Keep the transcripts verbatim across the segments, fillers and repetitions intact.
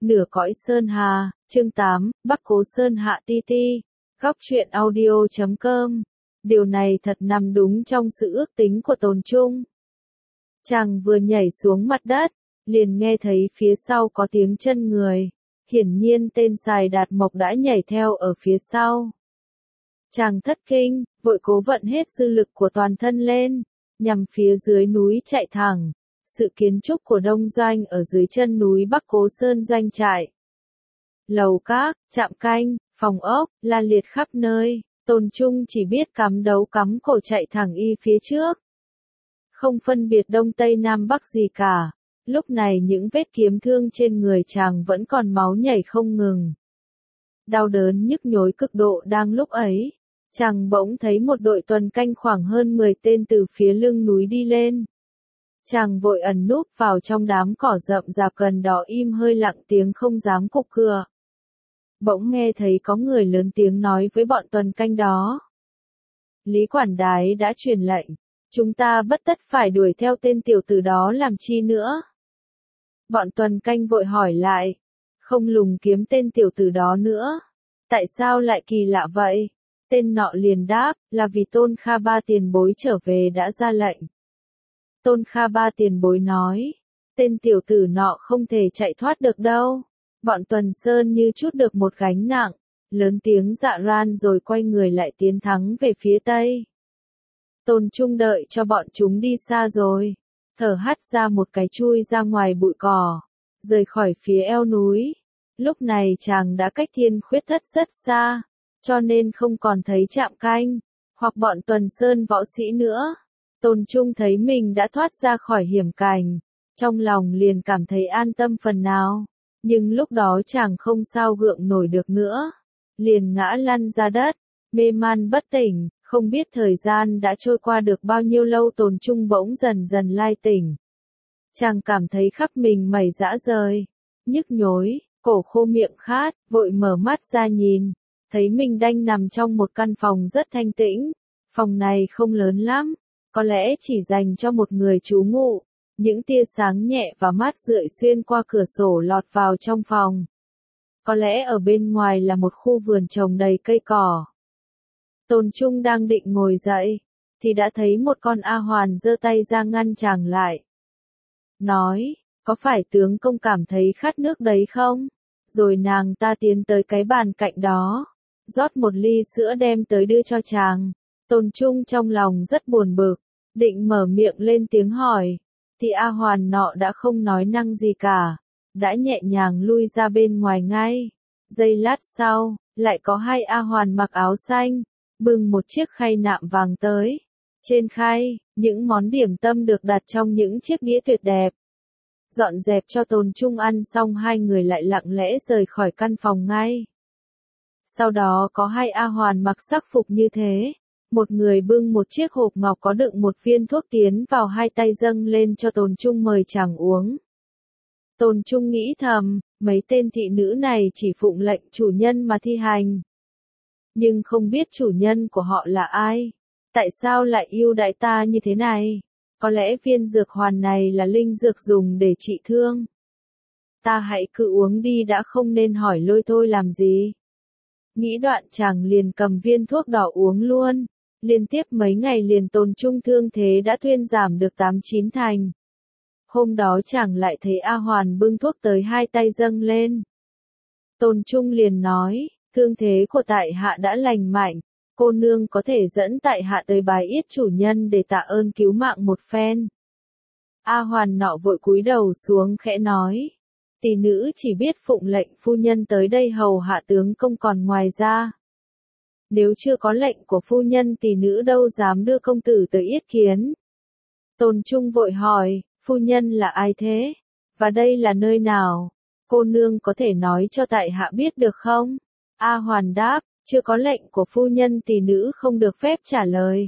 Nửa cõi Sơn Hà, chương tám, Bắc Cố Sơn Hạ Ti Ti, góc truyện audio chấm com. Điều này thật nằm đúng trong sự ước tính của Tồn Trung. Chàng vừa nhảy xuống mặt đất, liền nghe thấy phía sau có tiếng chân người. Hiển nhiên tên Sài Đạt Mộc đã nhảy theo ở phía sau. Chàng thất kinh, vội cố vận hết dư lực của toàn thân lên, nhằm phía dưới núi chạy thẳng. Sự kiến trúc của Đông Doanh ở dưới chân núi Bắc Cố Sơn doanh trại. Lầu các, trạm canh, phòng ốc, la liệt khắp nơi, Tồn Trung chỉ biết cắm đấu cắm cổ chạy thẳng y phía trước. Không phân biệt đông tây nam bắc gì cả, lúc này những vết kiếm thương trên người chàng vẫn còn máu nhảy không ngừng. Đau đớn nhức nhối cực độ đang lúc ấy, chàng bỗng thấy một đội tuần canh khoảng hơn mười tên từ phía lưng núi đi lên. Chàng vội ẩn núp vào trong đám cỏ rậm rạp gần đó im hơi lặng tiếng không dám cục cửa. Bỗng nghe thấy có người lớn tiếng nói với bọn tuần canh đó. Lý quản đái đã truyền lệnh, chúng ta bất tất phải đuổi theo tên tiểu tử đó làm chi nữa. Bọn tuần canh vội hỏi lại, không lùng kiếm tên tiểu tử đó nữa. Tại sao lại kỳ lạ vậy? Tên nọ liền đáp, là vì Tôn Kha Ba tiền bối trở về đã ra lệnh. Tôn Kha Ba tiền bối nói, tên tiểu tử nọ không thể chạy thoát được đâu. Bọn Tuần Sơn như chút được một gánh nặng, lớn tiếng dạ ran rồi quay người lại tiến thắng về phía tây. Tồn Trung đợi cho bọn chúng đi xa rồi, thở hắt ra một cái chui ra ngoài bụi cỏ, rời khỏi phía eo núi. Lúc này chàng đã cách Thiên Khuyết Thất rất xa, cho nên không còn thấy trạm canh, hoặc bọn Tuần Sơn võ sĩ nữa. Tồn Trung thấy mình đã thoát ra khỏi hiểm cảnh, trong lòng liền cảm thấy an tâm phần nào, nhưng lúc đó chàng không sao gượng nổi được nữa, liền ngã lăn ra đất, mê man bất tỉnh, không biết thời gian đã trôi qua được bao nhiêu lâu. Tồn Trung bỗng dần dần lai tỉnh. Chàng cảm thấy khắp mình mẩy rã rời, nhức nhối, cổ khô miệng khát, vội mở mắt ra nhìn, thấy mình đang nằm trong một căn phòng rất thanh tĩnh, phòng này không lớn lắm. Có lẽ chỉ dành cho một người trú ngụ, những tia sáng nhẹ và mát rượi xuyên qua cửa sổ lọt vào trong phòng. Có lẽ ở bên ngoài là một khu vườn trồng đầy cây cỏ. Tồn Trung đang định ngồi dậy, thì đã thấy một con A Hoàn giơ tay ra ngăn chàng lại. Nói, có phải tướng công cảm thấy khát nước đấy không? Rồi nàng ta tiến tới cái bàn cạnh đó, rót một ly sữa đem tới đưa cho chàng. Tồn Trung trong lòng rất buồn bực, định mở miệng lên tiếng hỏi, thì A Hoàn nọ đã không nói năng gì cả, đã nhẹ nhàng lui ra bên ngoài ngay. Giây lát sau, lại có hai A Hoàn mặc áo xanh, bưng một chiếc khay nạm vàng tới. Trên khay, những món điểm tâm được đặt trong những chiếc đĩa tuyệt đẹp. Dọn dẹp cho Tồn Trung ăn xong, hai người lại lặng lẽ rời khỏi căn phòng ngay. Sau đó có hai A Hoàn mặc sắc phục như thế. Một người bưng một chiếc hộp ngọc có đựng một viên thuốc tiến vào hai tay dâng lên cho Tồn Trung mời chàng uống. Tồn Trung nghĩ thầm, mấy tên thị nữ này chỉ phụng lệnh chủ nhân mà thi hành. Nhưng không biết chủ nhân của họ là ai, tại sao lại yêu đãi ta như thế này? Có lẽ viên dược hoàn này là linh dược dùng để trị thương. Ta hãy cứ uống đi đã, không nên hỏi lôi thôi làm gì. Nghĩ đoạn chàng liền cầm viên thuốc đỏ uống luôn. Liên tiếp mấy ngày liền Tồn Trung thương thế đã thuyên giảm được tám chín thành. Hôm đó chàng lại thấy A Hoàn bưng thuốc tới hai tay dâng lên. Tồn Trung liền nói, thương thế của tại hạ đã lành mạnh, cô nương có thể dẫn tại hạ tới bái yết chủ nhân để tạ ơn cứu mạng một phen. A Hoàn nọ vội cúi đầu xuống khẽ nói, tỷ nữ chỉ biết phụng lệnh phu nhân tới đây hầu hạ tướng công, còn ngoài ra. Nếu chưa có lệnh của phu nhân tỷ nữ đâu dám đưa công tử tới yết kiến. Tồn Trung vội hỏi, phu nhân là ai thế? Và đây là nơi nào? Cô nương có thể nói cho tại hạ biết được không? A Hoàn đáp, chưa có lệnh của phu nhân tỷ nữ không được phép trả lời.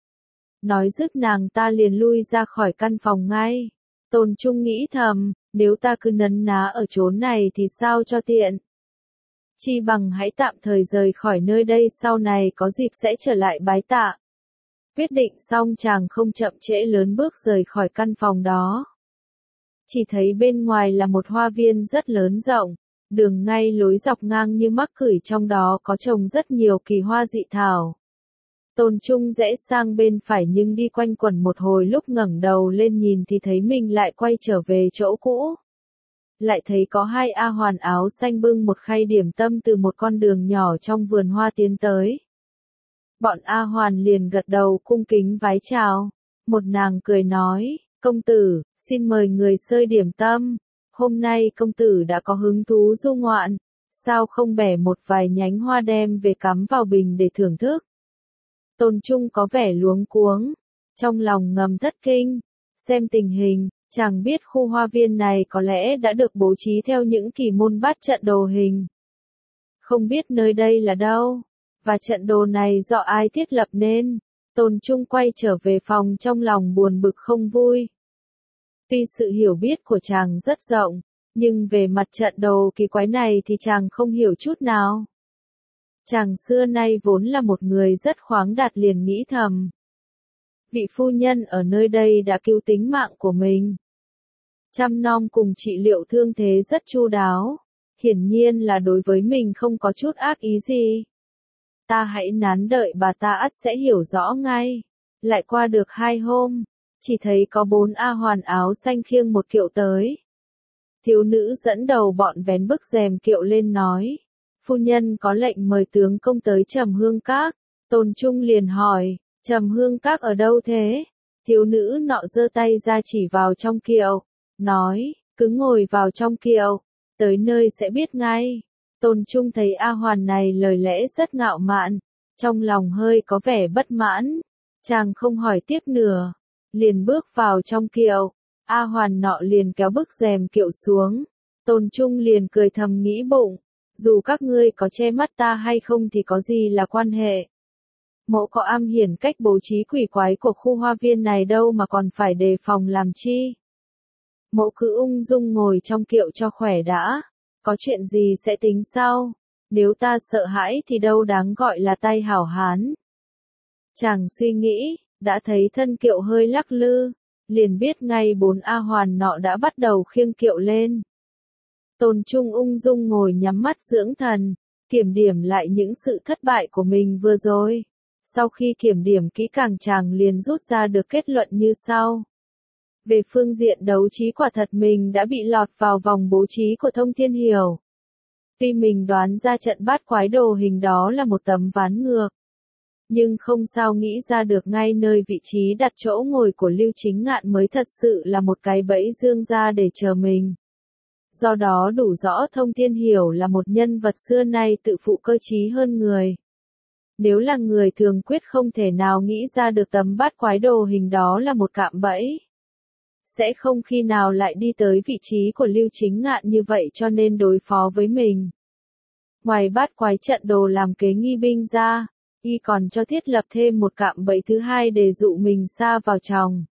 Nói dứt nàng ta liền lui ra khỏi căn phòng ngay. Tồn Trung nghĩ thầm, nếu ta cứ nấn ná ở chốn này thì sao cho tiện? Chi bằng hãy tạm thời rời khỏi nơi đây, sau này có dịp sẽ trở lại bái tạ. Quyết định xong chàng không chậm trễ lớn bước rời khỏi căn phòng đó. Chỉ thấy bên ngoài là một hoa viên rất lớn rộng, đường ngay lối dọc ngang như mắc cửi, trong đó có trồng rất nhiều kỳ hoa dị thảo. Tôn Trung rẽ sang bên phải nhưng đi quanh quẩn một hồi, lúc ngẩng đầu lên nhìn thì thấy mình lại quay trở về chỗ cũ. Lại thấy có hai A Hoàn áo xanh bưng một khay điểm tâm từ một con đường nhỏ trong vườn hoa tiến tới. Bọn A Hoàn liền gật đầu cung kính vái chào. Một nàng cười nói, công tử, xin mời người xơi điểm tâm. Hôm nay công tử đã có hứng thú du ngoạn, sao không bẻ một vài nhánh hoa đem về cắm vào bình để thưởng thức. Tôn Trung có vẻ luống cuống, trong lòng ngầm thất kinh, xem tình hình, chàng biết khu hoa viên này có lẽ đã được bố trí theo những kỳ môn bát trận đồ hình. Không biết nơi đây là đâu, và trận đồ này do ai thiết lập nên. Tôn Trung quay trở về phòng trong lòng buồn bực không vui. Tuy sự hiểu biết của chàng rất rộng, nhưng về mặt trận đồ kỳ quái này thì chàng không hiểu chút nào. Chàng xưa nay vốn là một người rất khoáng đạt, liền nghĩ thầm. Vị phu nhân ở nơi đây đã cứu tính mạng của mình. Chăm nom cùng trị liệu thương thế rất chu đáo. Hiển nhiên là đối với mình không có chút ác ý gì. Ta hãy nán đợi bà ta, ắt sẽ hiểu rõ ngay. Lại qua được hai hôm, chỉ thấy có bốn A Hoàn áo xanh khiêng một kiệu tới. Thiếu nữ dẫn đầu bọn vén bức rèm kiệu lên nói. Phu nhân có lệnh mời tướng công tới Trầm Hương Các. Tôn Trung liền hỏi, Trầm Hương Các ở đâu thế? Thiếu nữ nọ giơ tay ra chỉ vào trong kiệu, nói, cứ ngồi vào trong kiệu, tới nơi sẽ biết ngay. Tôn Trung thấy A Hoàn này lời lẽ rất ngạo mạn, trong lòng hơi có vẻ bất mãn, chàng không hỏi tiếp nữa, liền bước vào trong kiệu. A Hoàn nọ liền kéo bức rèm kiệu xuống, Tôn Trung liền cười thầm nghĩ bụng, dù các ngươi có che mắt ta hay không thì có gì là quan hệ. Mộ có am hiển cách bố trí quỷ quái của khu hoa viên này đâu mà còn phải đề phòng làm chi. Mộ cứ ung dung ngồi trong kiệu cho khỏe đã, có chuyện gì sẽ tính sau, nếu ta sợ hãi thì đâu đáng gọi là tay hảo hán. Chàng suy nghĩ, đã thấy thân kiệu hơi lắc lư, liền biết ngay bốn A Hoàn nọ đã bắt đầu khiêng kiệu lên. Tôn Trung ung dung ngồi nhắm mắt dưỡng thần, kiểm điểm lại những sự thất bại của mình vừa rồi. Sau khi kiểm điểm kỹ càng chàng liền rút ra được kết luận như sau. Về phương diện đấu trí quả thật mình đã bị lọt vào vòng bố trí của Thông Thiên Hiểu. Tuy mình đoán ra trận bát quái đồ hình đó là một tấm ván ngược, nhưng không sao nghĩ ra được ngay nơi vị trí đặt chỗ ngồi của Lưu Chính Ngạn mới thật sự là một cái bẫy dương ra để chờ mình. Do đó đủ rõ Thông Thiên Hiểu là một nhân vật xưa nay tự phụ cơ trí hơn người. Nếu là người thường quyết không thể nào nghĩ ra được tấm bát quái đồ hình đó là một cạm bẫy. Sẽ không khi nào lại đi tới vị trí của Lưu Chính Ngạn như vậy cho nên đối phó với mình. Ngoài bát quái trận đồ làm kế nghi binh ra, y còn cho thiết lập thêm một cạm bẫy thứ hai để dụ mình sa vào chòng.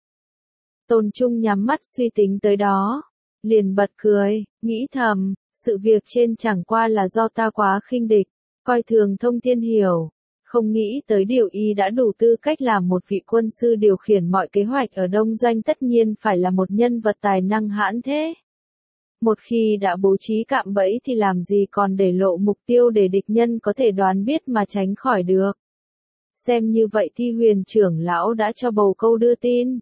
Tôn Trung nhắm mắt suy tính tới đó, liền bật cười, nghĩ thầm, sự việc trên chẳng qua là do ta quá khinh địch, coi thường Thông Thiên Hiểu, không nghĩ tới điều y đã đủ tư cách làm một vị quân sư điều khiển mọi kế hoạch ở Đông Doanh, tất nhiên phải là một nhân vật tài năng hãn thế. Một khi đã bố trí cạm bẫy thì làm gì còn để lộ mục tiêu để địch nhân có thể đoán biết mà tránh khỏi được. Xem như vậy Thi Huyền trưởng lão đã cho bầu câu đưa tin.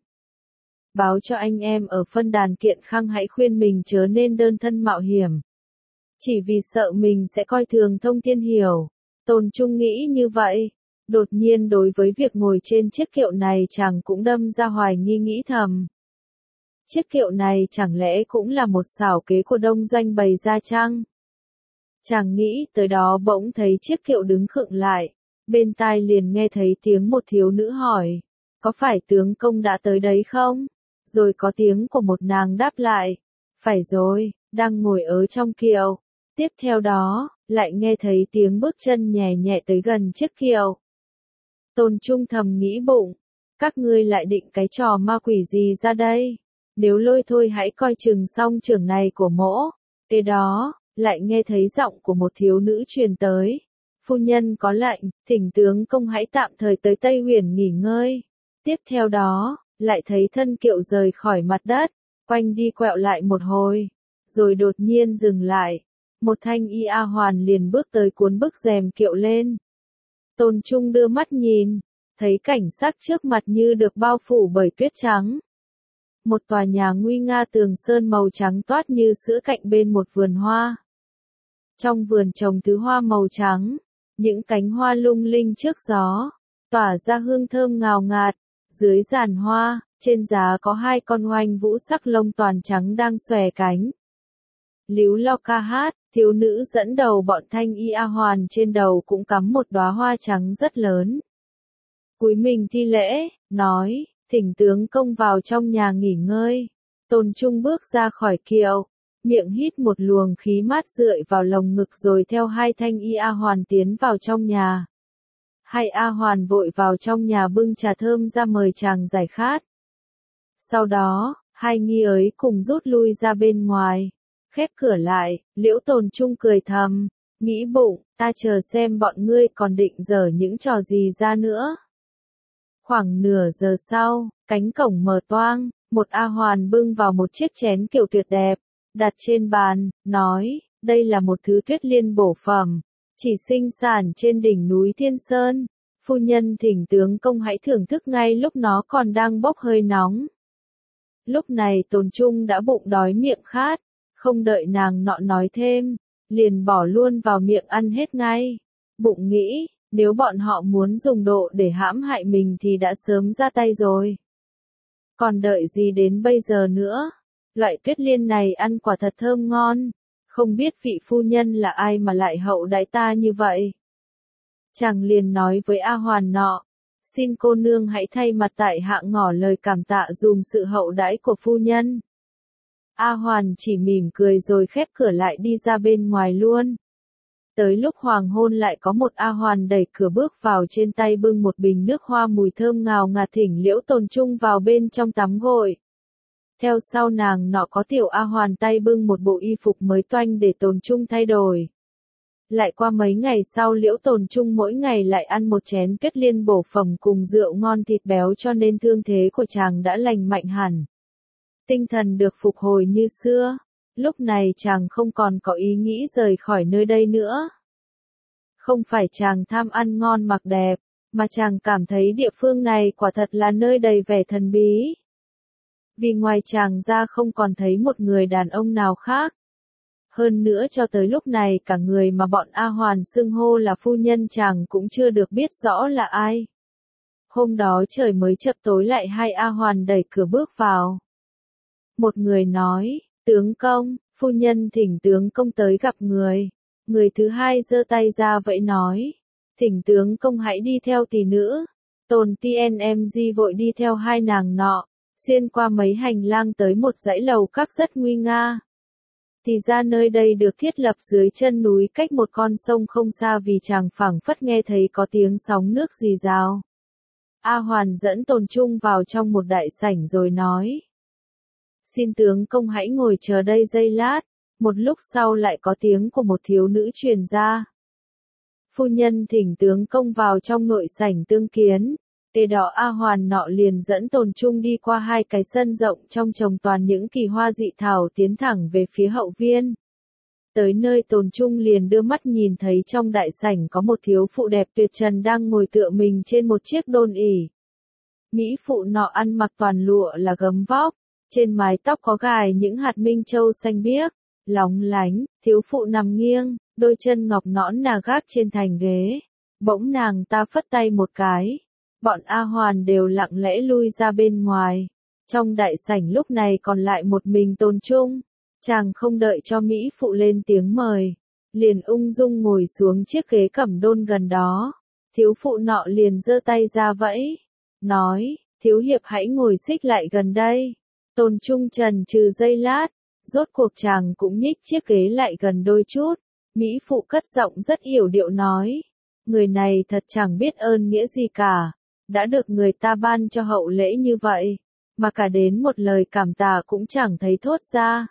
Báo cho anh em ở phân đàn Kiện Khang hãy khuyên mình chớ nên đơn thân mạo hiểm. Chỉ vì sợ mình sẽ coi thường Thông Thiên Hiểu. Tôn Trung nghĩ như vậy. Đột nhiên đối với việc ngồi trên chiếc kiệu này chàng cũng đâm ra hoài nghi, nghĩ thầm. Chiếc kiệu này chẳng lẽ cũng là một xảo kế của Đông Doanh bày ra chăng? Chàng nghĩ tới đó bỗng thấy chiếc kiệu đứng khựng lại. Bên tai liền nghe thấy tiếng một thiếu nữ hỏi. Có phải tướng công đã tới đấy không? Rồi có tiếng của một nàng đáp lại. Phải rồi, đang ngồi ở trong kiệu. Tiếp theo đó, lại nghe thấy tiếng bước chân nhẹ nhẹ tới gần chiếc kiệu. Tôn Trung thầm nghĩ bụng. Các ngươi lại định cái trò ma quỷ gì ra đây? Nếu lôi thôi hãy coi chừng song trưởng này của mỗ. Kế đó, lại nghe thấy giọng của một thiếu nữ truyền tới. Phu nhân có lệnh, thỉnh tướng công hãy tạm thời tới Tây Huyền nghỉ ngơi. Tiếp theo đó, lại thấy thân kiệu rời khỏi mặt đất, quanh đi quẹo lại một hồi, rồi đột nhiên dừng lại. một thanh y A Hoàn liền bước tới cuốn bức rèm kiệu lên. Tôn Trung đưa mắt nhìn, thấy cảnh sắc trước mặt như được bao phủ bởi tuyết trắng. Một tòa nhà nguy nga tường sơn màu trắng toát như sữa cạnh bên một vườn hoa. Trong vườn trồng thứ hoa màu trắng, những cánh hoa lung linh trước gió, tỏa ra hương thơm ngào ngạt. Dưới giàn hoa, trên giá có hai con oanh vũ sắc lông toàn trắng đang xòe cánh. Líu lo ca hát, thiếu nữ dẫn đầu bọn thanh y A Hoàn trên đầu cũng cắm một đóa hoa trắng rất lớn. Cúi mình thi lễ, nói, thỉnh tướng công vào trong nhà nghỉ ngơi. Tôn Trung bước ra khỏi kiệu, miệng hít một luồng khí mát rượi vào lồng ngực rồi theo hai thanh y A Hoàn tiến vào trong nhà. Hai A Hoàn vội vào trong nhà bưng trà thơm ra mời chàng giải khát. Sau đó, hai nghi ấy cùng rút lui ra bên ngoài, khép cửa lại. Liễu Tồn Trung cười thầm, nghĩ bụng, ta chờ xem bọn ngươi còn định dở những trò gì ra nữa. Khoảng nửa giờ sau, cánh cổng mở toang, một A Hoàn bưng vào một chiếc chén kiệu tuyệt đẹp, đặt trên bàn, nói, đây là một thứ tuyết liên bổ phẩm, chỉ sinh sản trên đỉnh núi Thiên Sơn. Phu nhân thỉnh tướng công hãy thưởng thức ngay lúc nó còn đang bốc hơi nóng. Lúc này Tồn Trung đã bụng đói miệng khát, không đợi nàng nọ nói thêm, liền bỏ luôn vào miệng ăn hết ngay. Bụng nghĩ, nếu bọn họ muốn dùng độ để hãm hại mình thì đã sớm ra tay rồi. Còn đợi gì đến bây giờ nữa? Loại tuyết liên này ăn quả thật thơm ngon, không biết vị phu nhân là ai mà lại hậu đãi ta như vậy. Chàng liền nói với A Hoàn nọ, xin cô nương hãy thay mặt tại hạ ngỏ lời cảm tạ dùm sự hậu đãi của phu nhân. A Hoàn chỉ mỉm cười rồi khép cửa lại đi ra bên ngoài luôn. Tới lúc hoàng hôn lại có một A Hoàn đẩy cửa bước vào, trên tay bưng một bình nước hoa mùi thơm ngào ngạt thỉnh Liễu Tồn Trung vào bên trong tắm gội. Theo sau nàng nọ có tiểu A Hoàn tay bưng một bộ y phục mới toanh để Tồn Trung thay đổi. Lại qua mấy ngày sau Liễu Tồn Trung mỗi ngày lại ăn một chén tuyết liên bổ phẩm cùng rượu ngon thịt béo cho nên thương thế của chàng đã lành mạnh hẳn. Tinh thần được phục hồi như xưa, lúc này chàng không còn có ý nghĩ rời khỏi nơi đây nữa. Không phải chàng tham ăn ngon mặc đẹp, mà chàng cảm thấy địa phương này quả thật là nơi đầy vẻ thần bí. Vì ngoài chàng ra không còn thấy một người đàn ông nào khác. Hơn nữa cho tới lúc này cả người mà bọn A Hoàn xưng hô là phu nhân chàng cũng chưa được biết rõ là ai. Hôm đó trời mới chập tối lại hai A Hoàn đẩy cửa bước vào. Một người nói, tướng công, phu nhân thỉnh tướng công tới gặp người. Người thứ hai giơ tay ra vẫy nói, thỉnh tướng công hãy đi theo tỷ nữ. Tồn Tien em di vội đi theo hai nàng nọ, xuyên qua mấy hành lang tới một dãy lầu các rất nguy nga. Thì ra nơi đây được thiết lập dưới chân núi cách một con sông không xa, vì chàng phảng phất nghe thấy có tiếng sóng nước rì rào. A Hoàn dẫn Tồn Trung vào trong một đại sảnh rồi nói, xin tướng công hãy ngồi chờ đây giây lát. Một lúc sau lại có tiếng của một thiếu nữ truyền ra. Phu nhân thỉnh tướng công vào trong nội sảnh tương kiến. Kế đó A Hoàn nọ liền dẫn Tồn Trung đi qua hai cái sân rộng trong trồng toàn những kỳ hoa dị thảo, tiến thẳng về phía hậu viên. Tới nơi Tồn Trung liền đưa mắt nhìn thấy trong đại sảnh có một thiếu phụ đẹp tuyệt trần đang ngồi tựa mình trên một chiếc đôn ỷ. Mỹ phụ nọ ăn mặc toàn lụa là gấm vóc, trên mái tóc có gài những hạt minh châu xanh biếc, lóng lánh. Thiếu phụ nằm nghiêng, đôi chân ngọc nõn nà gác trên thành ghế. Bỗng nàng ta phất tay một cái. Bọn A Hoàn đều lặng lẽ lui ra bên ngoài. Trong đại sảnh lúc này còn lại một mình Tồn Trung. Chàng không đợi cho Mỹ phụ lên tiếng mời, liền ung dung ngồi xuống chiếc ghế cẩm đôn gần đó. Thiếu phụ nọ liền giơ tay ra vẫy, nói, thiếu hiệp hãy ngồi xích lại gần đây. Tồn Trung chần chừ giây lát, rốt cuộc chàng cũng nhích chiếc ghế lại gần đôi chút. Mỹ phụ cất giọng rất yểu điệu nói, người này thật chẳng biết ơn nghĩa gì cả, đã được người ta ban cho hậu lễ như vậy, mà cả đến một lời cảm tạ cũng chẳng thấy thốt ra.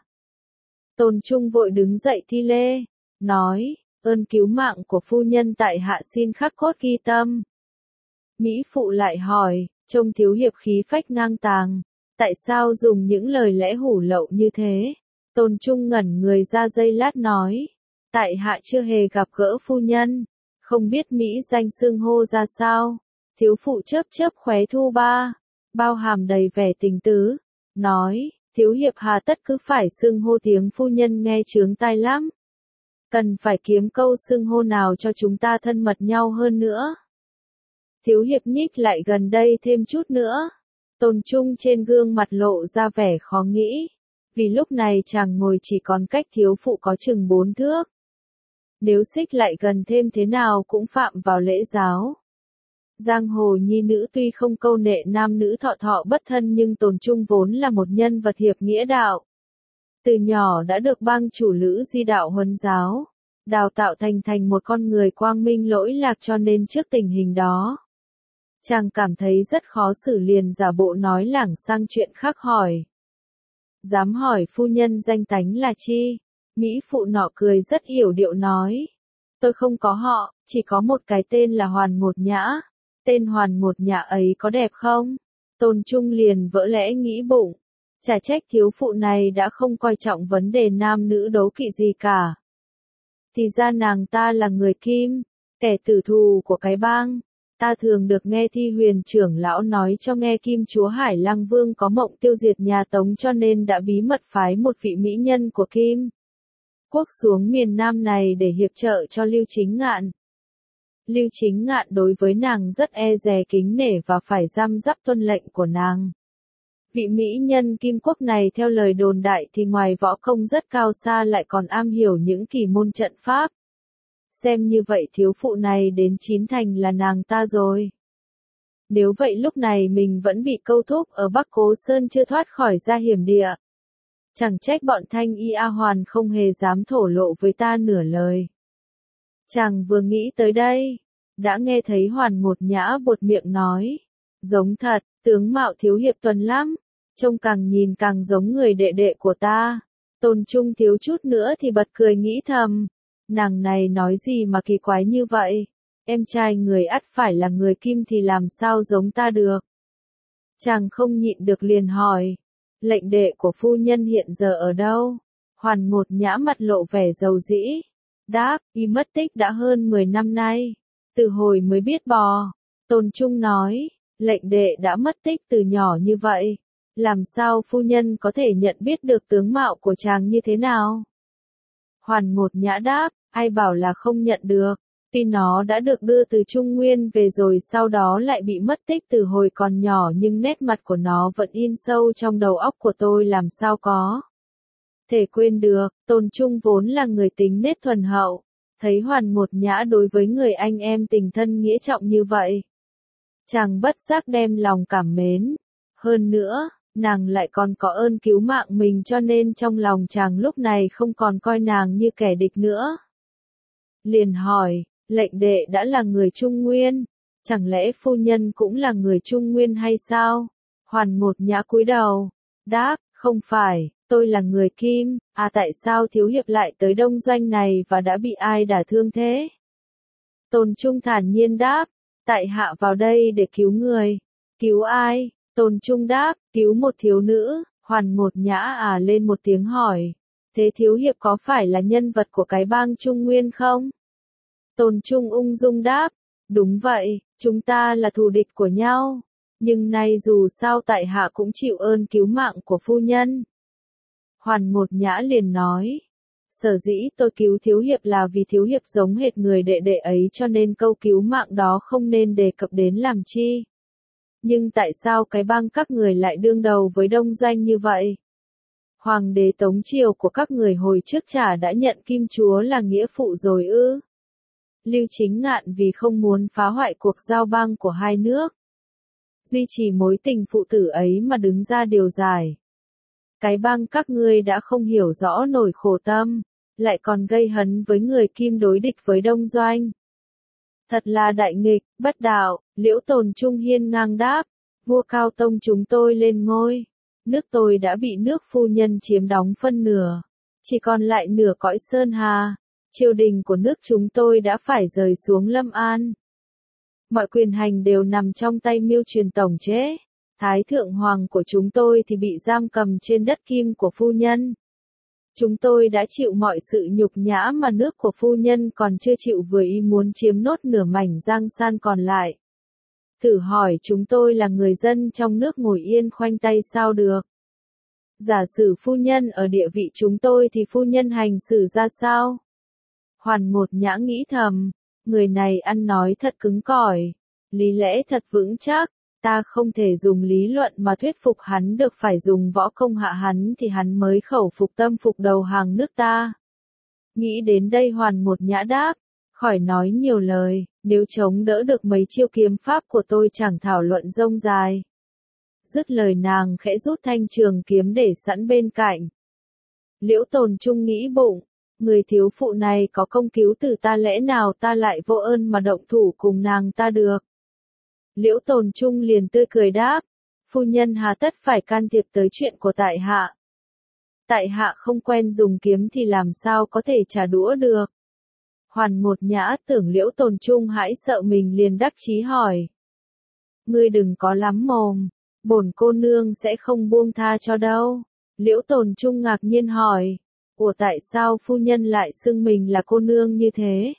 Tồn Trung vội đứng dậy thi lễ, nói, ơn cứu mạng của phu nhân tại hạ xin khắc cốt ghi tâm. Mỹ phụ lại hỏi, trông thiếu hiệp khí phách ngang tàng, tại sao dùng những lời lẽ hủ lậu như thế? Tồn Trung ngẩn người ra giây lát nói, Tại hạ chưa hề gặp gỡ phu nhân, không biết mỹ danh xưng hô ra sao. Thiếu phụ chớp chớp khóe thu ba, bao hàm đầy vẻ tình tứ, nói, thiếu hiệp hà tất cứ phải xưng hô tiếng phu nhân nghe chướng tai lắm. Cần phải kiếm câu xưng hô nào cho chúng ta thân mật nhau hơn nữa. Thiếu hiệp nhích lại gần đây thêm chút nữa. Tôn Trung trên gương mặt lộ ra vẻ khó nghĩ, vì lúc này chàng ngồi chỉ còn cách thiếu phụ có chừng bốn thước. Nếu xích lại gần thêm thế nào cũng phạm vào lễ giáo. Giang hồ nhi nữ tuy không câu nệ nam nữ thọ thọ bất thân nhưng Tôn Trung vốn là một nhân vật hiệp nghĩa đạo. Từ nhỏ đã được bang chủ Lữ Di đạo huấn giáo, đào tạo thành thành một con người quang minh lỗi lạc, cho nên trước tình hình đó, chàng cảm thấy rất khó xử, liền giả bộ nói lảng sang chuyện khác hỏi. Dám hỏi phu nhân danh tánh là chi? Mỹ phụ nọ cười rất hiểu điệu nói. Tôi không có họ, chỉ có một cái tên là Hoàn Ngột Nhã. Tên Hoàn Ngột Nhã ấy có đẹp không? Tôn Trung liền vỡ lẽ nghĩ bụng. Chả trách thiếu phụ này đã không coi trọng vấn đề nam nữ đấu kỵ gì cả. Thì ra nàng ta là người Kim, kẻ tử thù của cái bang. Ta thường được nghe Thi Huyền trưởng lão nói cho nghe Kim chúa Hải Lăng Vương có mộng tiêu diệt nhà Tống, cho nên đã bí mật phái một vị mỹ nhân của Kim quốc xuống miền Nam này để hiệp trợ cho Lưu Chính Ngạn. Lưu Chính Ngạn đối với nàng rất e dè kính nể và phải răm rắp tuân lệnh của nàng. Vị mỹ nhân Kim quốc này theo lời đồn đại thì ngoài võ công rất cao xa lại còn am hiểu những kỳ môn trận pháp. Xem như vậy thiếu phụ này đến chín thành là nàng ta rồi. Nếu vậy lúc này mình vẫn bị câu thúc ở Bắc Cố Sơn chưa thoát khỏi ra hiểm địa. Chẳng trách bọn Thanh Y A Hoàn không hề dám thổ lộ với ta nửa lời. Chàng vừa nghĩ tới đây, đã nghe thấy Hoàn Ngột Nhã buột miệng nói. Giống thật, tướng mạo thiếu hiệp tuần lắm, trông càng nhìn càng giống người đệ đệ của ta. Tôn Trung thiếu chút nữa thì bật cười nghĩ thầm. Nàng này nói gì mà kỳ quái như vậy? Em trai người ắt phải là người Kim thì làm sao giống ta được? Chàng không nhịn được liền hỏi. Lệnh đệ của phu nhân hiện giờ ở đâu? Hoàn Ngột Nhã mặt lộ vẻ dầu dĩ. Đáp, y mất tích đã hơn mười năm nay. Từ hồi mới biết bò. Tôn Trung nói, lệnh đệ đã mất tích từ nhỏ như vậy. Làm sao phu nhân có thể nhận biết được tướng mạo của chàng như thế nào? Hoàn Ngột Nhã đáp, ai bảo là không nhận được. Tuy nó đã được đưa từ Trung Nguyên về rồi sau đó lại bị mất tích từ hồi còn nhỏ, nhưng nét mặt của nó vẫn in sâu trong đầu óc của tôi, làm sao có thể quên được. Tôn Trung vốn là người tính nết thuần hậu, thấy Hoàn Ngột Nhã đối với người anh em tình thân nghĩa trọng như vậy, chàng bất giác đem lòng cảm mến. Hơn nữa, nàng lại còn có ơn cứu mạng mình, cho nên trong lòng chàng lúc này không còn coi nàng như kẻ địch nữa. Liền hỏi, lệnh đệ đã là người Trung Nguyên, chẳng lẽ phu nhân cũng là người Trung Nguyên hay sao? Hoàn Ngột Nhã cúi đầu, đáp, không phải, tôi là người Kim. À, tại sao thiếu hiệp lại tới Đông Doanh này và đã bị ai đả thương thế? Tôn Trung thản nhiên đáp, tại hạ vào đây để cứu người. Cứu ai? Tôn Trung đáp, cứu một thiếu nữ. Hoàn Ngột Nhã à lên một tiếng hỏi, thế thiếu hiệp có phải là nhân vật của cái bang Trung Nguyên không? Tôn Trung ung dung đáp, đúng vậy, chúng ta là thù địch của nhau, nhưng nay dù sao tại hạ cũng chịu ơn cứu mạng của phu nhân. Hoàn Ngột Nhã liền nói, sở dĩ tôi cứu thiếu hiệp là vì thiếu hiệp giống hệt người đệ đệ ấy, cho nên câu cứu mạng đó không nên đề cập đến làm chi. Nhưng tại sao cái bang các người lại đương đầu với Đông Doanh như vậy? Hoàng đế Tống triều của các người hồi trước chả đã nhận Kim chúa là nghĩa phụ rồi ư? Lưu Chính Ngạn vì không muốn phá hoại cuộc giao bang của hai nước, duy trì mối tình phụ tử ấy mà đứng ra điều giải. Cái bang các ngươi đã không hiểu rõ nổi khổ tâm, lại còn gây hấn với người Kim đối địch với Đông Doanh. Thật là đại nghịch, bất đạo. Liễu Tồn Trung hiên ngang đáp, vua Cao Tông chúng tôi lên ngôi, nước tôi đã bị nước phu nhân chiếm đóng phân nửa, chỉ còn lại nửa cõi Sơn Hà. Triều đình của nước chúng tôi đã phải rời xuống Lâm An. Mọi quyền hành đều nằm trong tay Mưu Truyền tổng chế. Thái thượng hoàng của chúng tôi thì bị giam cầm trên đất Kim của phu nhân. Chúng tôi đã chịu mọi sự nhục nhã mà nước của phu nhân còn chưa chịu vừa ý muốn chiếm nốt nửa mảnh giang san còn lại. Thử hỏi chúng tôi là người dân trong nước ngồi yên khoanh tay sao được. Giả sử phu nhân ở địa vị chúng tôi thì phu nhân hành xử ra sao? Hoàn Ngột Nhã nghĩ thầm, người này ăn nói thật cứng cỏi, lý lẽ thật vững chắc, ta không thể dùng lý luận mà thuyết phục hắn được, phải dùng võ công hạ hắn thì hắn mới khẩu phục tâm phục đầu hàng nước ta. Nghĩ đến đây Hoàn Ngột Nhã đáp, khỏi nói nhiều lời, nếu chống đỡ được mấy chiêu kiếm pháp của tôi chẳng thảo luận rông dài. Dứt lời nàng khẽ rút thanh trường kiếm để sẵn bên cạnh. Liễu Tồn Trung nghĩ bụng, người thiếu phụ này có công cứu từ ta, lẽ nào ta lại vô ơn mà động thủ cùng nàng ta được. Liễu Tồn Trung liền tươi cười đáp, phu nhân hà tất phải can thiệp tới chuyện của tại hạ. Tại hạ không quen dùng kiếm thì làm sao có thể trả đũa được. Hoàn Ngột Nhã tưởng Liễu Tồn Trung hãi sợ mình liền đắc chí hỏi. Ngươi đừng có lắm mồm, bổn cô nương sẽ không buông tha cho đâu. Liễu Tồn Trung ngạc nhiên hỏi, ủa tại sao phu nhân lại xưng mình là cô nương như thế?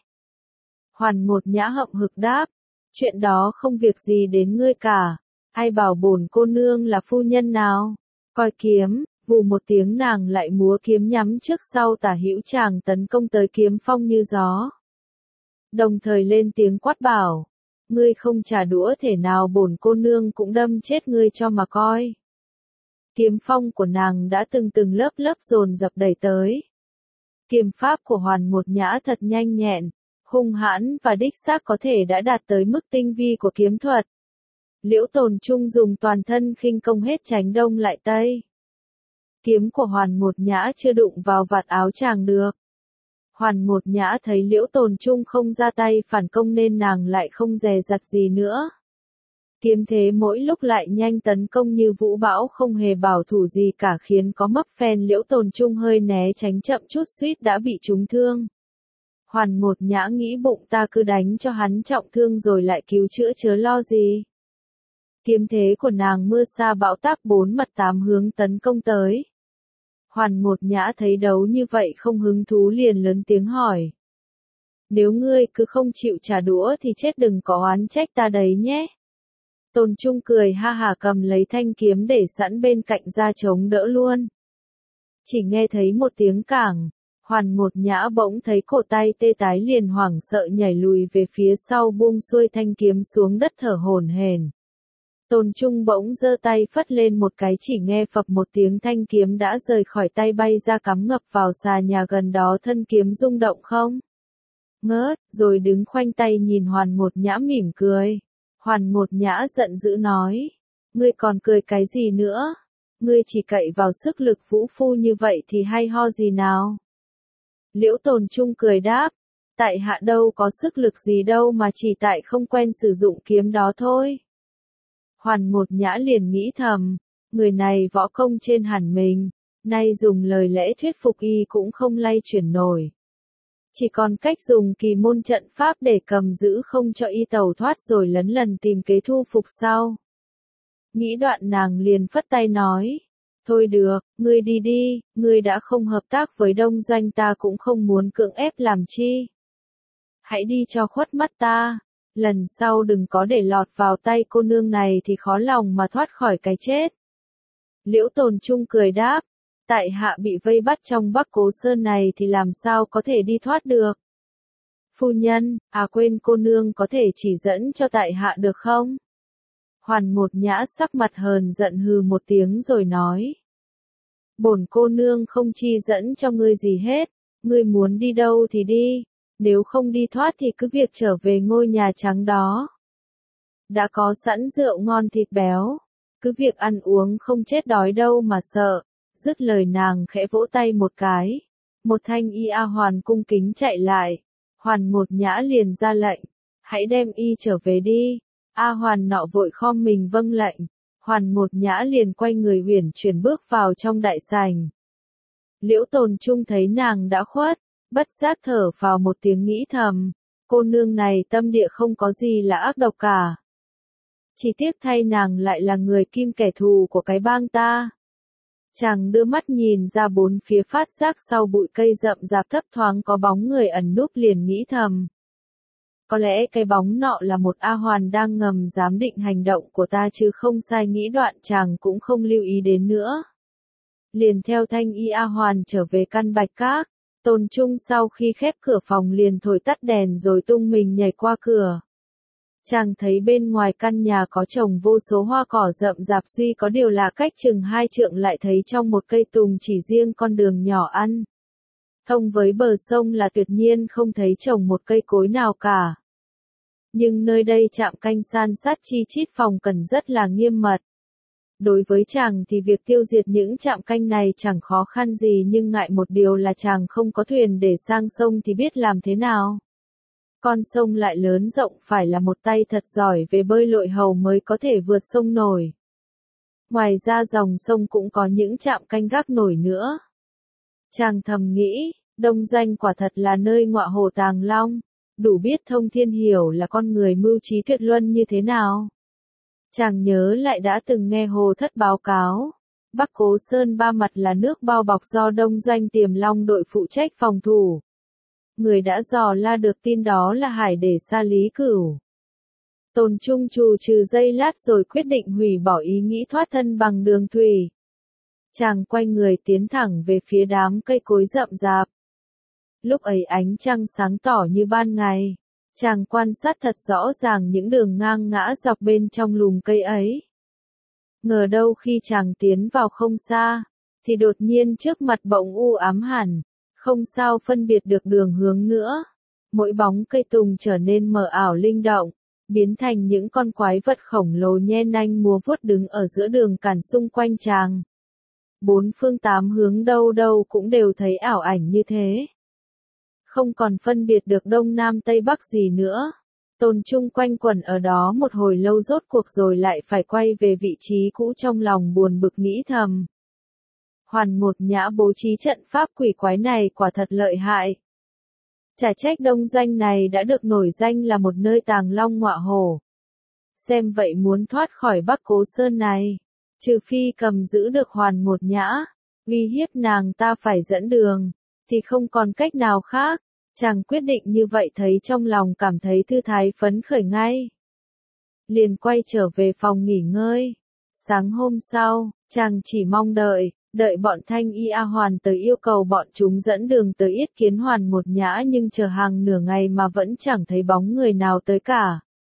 Hoàn Ngột Nhã hậm hực đáp, chuyện đó không việc gì đến ngươi cả, ai bảo bổn cô nương là phu nhân nào? Coi kiếm, vù một tiếng nàng lại múa kiếm nhắm trước sau tả hữu chàng tấn công tới Kiếm Phong như gió. Đồng thời lên tiếng quát bảo, ngươi không trả đũa thể nào bổn cô nương cũng đâm chết ngươi cho mà coi. Kiếm phong của nàng đã từng từng lớp lớp dồn dập đẩy tới. Kiếm pháp của Hoàn Ngột Nhã thật nhanh nhẹn, hung hãn và đích xác có thể đã đạt tới mức tinh vi của kiếm thuật. Liễu Tồn Trung dùng toàn thân khinh công hết tránh đông lại tây. Kiếm của Hoàn Ngột Nhã chưa đụng vào vạt áo chàng được. Hoàn Ngột Nhã thấy Liễu Tồn Trung không ra tay phản công nên nàng lại không dè dặt gì nữa. Kiếm thế mỗi lúc lại nhanh tấn công như vũ bão, không hề bảo thủ gì cả, khiến có mấp phen Liễu Tồn Trung hơi né tránh chậm chút suýt đã bị trúng thương. Hoàn Ngột Nhã nghĩ bụng, ta cứ đánh cho hắn trọng thương rồi lại cứu chữa chớ lo gì. Kiếm thế của nàng mưa sa bão táp bốn mặt tám hướng tấn công tới. Hoàn Ngột Nhã thấy đấu như vậy không hứng thú liền lớn tiếng hỏi. Nếu ngươi cứ không chịu trả đũa thì chết đừng có oán trách ta đấy nhé. Tồn Trung cười ha hả cầm lấy thanh kiếm để sẵn bên cạnh ra chống đỡ luôn. Chỉ nghe thấy một tiếng cảng, Hoàn Ngột Nhã bỗng thấy cổ tay tê tái liền hoảng sợ nhảy lùi về phía sau, buông xuôi thanh kiếm xuống đất thở hổn hển. Tồn Trung bỗng giơ tay phất lên một cái, chỉ nghe phập một tiếng, thanh kiếm đã rời khỏi tay bay ra cắm ngập vào xà nhà gần đó, thân kiếm rung động không ngớt, rồi đứng khoanh tay nhìn Hoàn Ngột Nhã mỉm cười. Hoàn Ngột Nhã giận dữ nói, ngươi còn cười cái gì nữa? Ngươi chỉ cậy vào sức lực vũ phu như vậy thì hay ho gì nào? Liễu Tồn Trung cười đáp, tại hạ đâu có sức lực gì đâu mà chỉ tại không quen sử dụng kiếm đó thôi. Hoàn Ngột Nhã liền nghĩ thầm, người này võ công trên hẳn mình, nay dùng lời lẽ thuyết phục y cũng không lay chuyển nổi. Chỉ còn cách dùng kỳ môn trận pháp để cầm giữ không cho y tẩu thoát rồi lấn lần tìm kế thu phục sau. Nghĩ đoạn nàng liền phất tay nói, thôi được, ngươi đi đi, ngươi đã không hợp tác với đông doanh ta cũng không muốn cưỡng ép làm chi. Hãy đi cho khuất mắt ta, lần sau đừng có để lọt vào tay cô nương này thì khó lòng mà thoát khỏi cái chết. Liễu Tồn Trung cười đáp, tại hạ bị vây bắt trong Bắc Cố Sơn này thì làm sao có thể đi thoát được. Phu nhân, à quên, cô nương có thể chỉ dẫn cho tại hạ được không? Hoàn Ngột Nhã sắc mặt hờn giận hừ một tiếng rồi nói. Bổn cô nương không chi dẫn cho ngươi gì hết, ngươi muốn đi đâu thì đi, nếu không đi thoát thì cứ việc trở về ngôi nhà trắng đó. Đã có sẵn rượu ngon thịt béo, cứ việc ăn uống không chết đói đâu mà sợ. Dứt lời nàng khẽ vỗ tay một cái, một thanh y A Hoàn cung kính chạy lại. Hoàn Ngột Nhã liền ra lệnh, hãy đem y trở về đi. A Hoàn nọ vội khom mình vâng lệnh. Hoàn Ngột Nhã liền quay người uyển chuyển bước vào trong đại sảnh. Liễu Tồn Trung thấy nàng đã khuất, bất giác thở phào một tiếng, nghĩ thầm, cô nương này tâm địa không có gì là ác độc cả. Chỉ tiếc thay nàng lại là người kim kẻ thù của cái bang ta. Chàng đưa mắt nhìn ra bốn phía phát giác sau bụi cây rậm rạp thấp thoáng có bóng người ẩn núp liền nghĩ thầm. Có lẽ cái bóng nọ là một A Hoàn đang ngầm giám định hành động của ta chứ không sai nghĩ đoạn chàng cũng không lưu ý đến nữa. Liền theo thanh y A Hoàn trở về căn bạch các, Tôn Trung sau khi khép cửa phòng liền thổi tắt đèn rồi tung mình nhảy qua cửa. Chàng thấy bên ngoài căn nhà có trồng vô số hoa cỏ rậm rạp duy có điều là cách chừng hai trượng lại thấy trong một cây tùng chỉ riêng con đường nhỏ ăn. Thông với bờ sông là tuyệt nhiên không thấy trồng một cây cối nào cả. Nhưng nơi đây trạm canh san sát chi chít phòng cần rất là nghiêm mật. Đối với chàng thì việc tiêu diệt những trạm canh này chẳng khó khăn gì nhưng ngại một điều là chàng không có thuyền để sang sông thì biết làm thế nào. Con sông lại lớn rộng phải là một tay thật giỏi về bơi lội hầu mới có thể vượt sông nổi. Ngoài ra dòng sông cũng có những trạm canh gác nổi nữa. Chàng thầm nghĩ, Đông Doanh quả thật là nơi ngọa hổ tàng long, đủ biết Thông Thiên Hiểu là con người mưu trí tuyệt luân như thế nào. Chàng nhớ lại đã từng nghe Hồ Thất báo cáo, Bắc Cố Sơn ba mặt là nước bao bọc do Đông Doanh Tiềm Long đội phụ trách phòng thủ. Người đã dò la được tin đó là Hải Để Sa Lý Cửu. Tôn Trung trù trừ giây lát rồi quyết định hủy bỏ ý nghĩ thoát thân bằng đường thủy. Chàng quay người tiến thẳng về phía đám cây cối rậm rạp. Lúc ấy ánh trăng sáng tỏ như ban ngày. Chàng quan sát thật rõ ràng những đường ngang ngã dọc bên trong lùm cây ấy. Ngờ đâu khi chàng tiến vào không xa, thì đột nhiên trước mặt bỗng u ám hẳn, không sao phân biệt được đường hướng nữa. Mỗi bóng cây tùng trở nên mờ ảo linh động, biến thành những con quái vật khổng lồ nhe nanh múa vuốt đứng ở giữa đường cản xung quanh chàng. Bốn phương tám hướng đâu đâu cũng đều thấy ảo ảnh như thế. Không còn phân biệt được đông nam tây bắc gì nữa. Tôn Trung quanh quẩn ở đó một hồi lâu rốt cuộc rồi lại phải quay về vị trí cũ trong lòng buồn bực nghĩ thầm. Hoàn Ngột Nhã bố trí trận pháp quỷ quái này quả thật lợi hại. Chả trách Đông Doanh này đã được nổi danh là một nơi tàng long ngọa hổ. Xem vậy muốn thoát khỏi Bắc Cố Sơn này, trừ phi cầm giữ được Hoàn Ngột Nhã, uy hiếp nàng ta phải dẫn đường, thì không còn cách nào khác. Chàng quyết định như vậy thấy trong lòng cảm thấy thư thái phấn khởi ngay. Liền quay trở về phòng nghỉ ngơi. Sáng hôm sau, chàng chỉ mong đợi, đợi bọn Thanh Y A Hoàn tới yêu cầu bọn chúng dẫn đường tới yết kiến Hoàn Ngột Nhã nhưng chờ hàng nửa ngày mà vẫn chẳng thấy bóng người nào tới cả.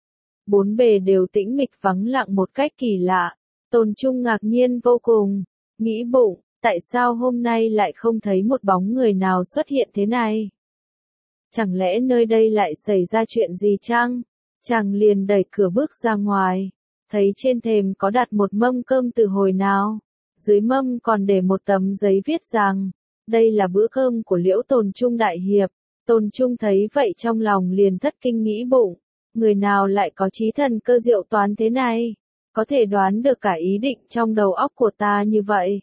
Bốn bề đều tĩnh mịch vắng lặng một cách kỳ lạ. Tôn Trung ngạc nhiên vô cùng, nghĩ bụng, tại sao hôm nay lại không thấy một bóng người nào xuất hiện thế này? Chẳng lẽ nơi đây lại xảy ra chuyện gì chăng? Chàng liền đẩy cửa bước ra ngoài, thấy trên thềm có đặt một mâm cơm từ hồi nào. Dưới mâm còn để một tấm giấy viết rằng, đây là bữa cơm của Liễu Tồn Trung đại hiệp. Tôn Trung thấy vậy trong lòng liền thất kinh nghĩ bụng, người nào lại có trí thần cơ diệu toán thế này, có thể đoán được cả ý định trong đầu óc của ta như vậy.